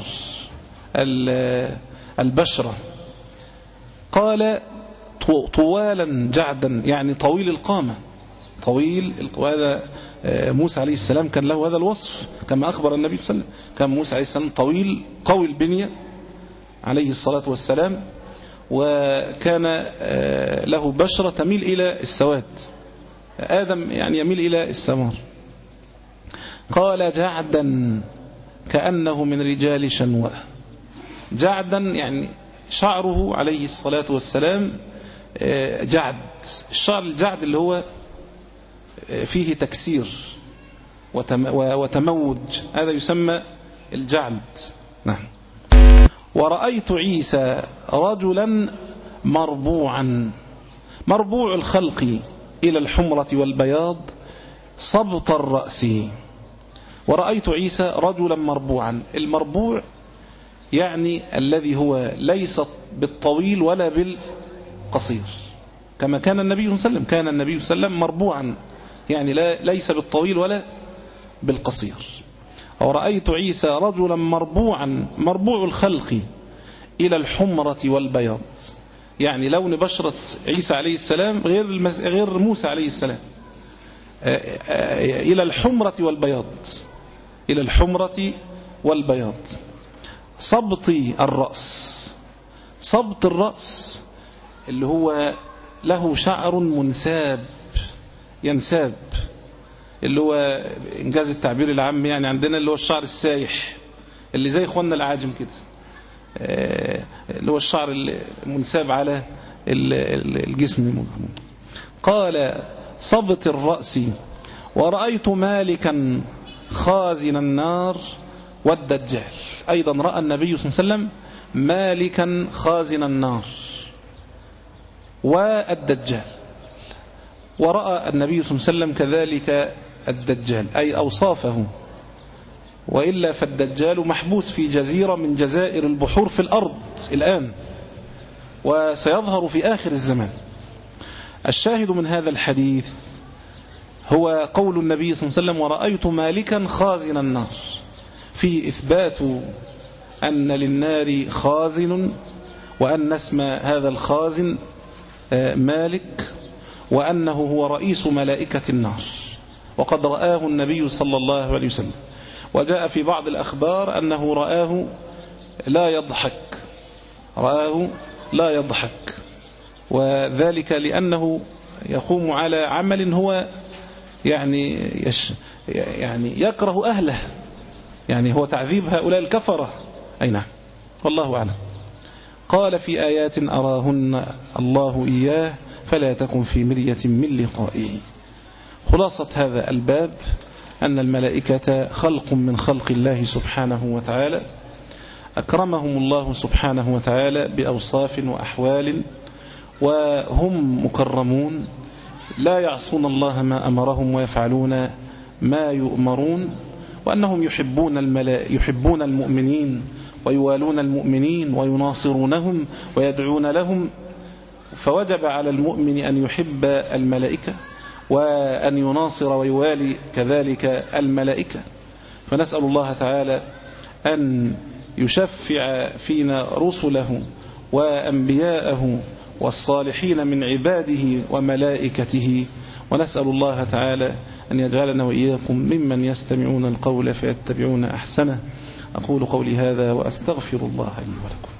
البشرة. قال: طوالا جعدا يعني طويل القامة. طويل. وهذا موسى عليه السلام كان له هذا الوصف كما أخبر النبي صلى الله عليه وسلم. كان موسى عليه السلام طويل قوي البنية عليه الصلاة والسلام، وكان له بشرة تميل إلى السواد. آدم يعني يميل إلى السمار. قال: جعدا كأنه من رجال شنوء. جعدا يعني شعره عليه الصلاة والسلام جعد. الشعر الجعد اللي هو فيه تكسير وتموج، هذا يسمى الجعد. نعم. ورأيت عيسى رجلا مربوعا، مربوع الخلق إلى الحمرة والبياض صبط الرأس. ورأيت عيسى رجلا مربوعا. المربوع يعني الذي هو ليس بالطويل ولا بالقصير، كما كان النبي صلى الله عليه وسلم. كان النبي صلى الله عليه وسلم مربوعا يعني لا ليس بالطويل ولا بالقصير. ورأيت عيسى رجلا مربوعا، مربوع الخلق إلى الحمرة والبياض يعني لون بشرة عيسى عليه السلام غير غير موسى عليه السلام. إلى الحمرة والبياض، إلى الحمرة والبياض. صبط الرأس. صبط الرأس اللي هو له شعر منساب ينساب، اللي هو إنجاز التعبير العام يعني عندنا اللي هو الشعر السايح اللي زي إخواننا العاجم كده، اللي هو الشعر المنساب على الجسم. قال: صبط الرأس. ورأيت مالكا خازن النار والدجال. أيضا رأى النبي صلى الله عليه وسلم مالكا خازن النار والدجال. ورأى النبي صلى الله عليه وسلم كذلك الدجال، أي أوصافه. وإلا فالدجال محبوس في جزيرة من جزائر البحور في الأرض الآن، وسيظهر في آخر الزمان. الشاهد من هذا الحديث هو قول النبي صلى الله عليه وسلم: ورأيت مالكا خازن النار، فيه إثبات أن للنار خازن، وأن اسم هذا الخازن مالك، وأنه هو رئيس ملائكة النار، وقد رآه النبي صلى الله عليه وسلم. وجاء في بعض الأخبار أنه رآه لا يضحك، رآه لا يضحك، وذلك لأنه يقوم على عمل هو يعني يش يعني يكره أهله، يعني هو تعذيب هؤلاء الكفرة. أي نعم، والله أعلم. قال: في آيات أراهن الله إياه فلا تكن في مرية من لقائه. خلاصة هذا الباب أن الملائكة خلق من خلق الله سبحانه وتعالى، أكرمهم الله سبحانه وتعالى بأوصاف وأحوال، وهم مكرمون لا يعصون الله ما أمرهم ويفعلون ما يؤمرون، وأنهم يحبون الملائكة، يحبون المؤمنين ويوالون المؤمنين ويناصرونهم ويدعون لهم. فوجب على المؤمن أن يحب الملائكة وأن يناصر ويوالي كذلك الملائكة. فنسأل الله تعالى أن يشفع فينا رسله وأنبياءه والصالحين من عباده وملائكته، ونسأل الله تعالى أن يجعلنا وإياكم ممن يستمعون القول فيتبعون أحسنه. أقول قولي هذا وأستغفر الله لي ولكم.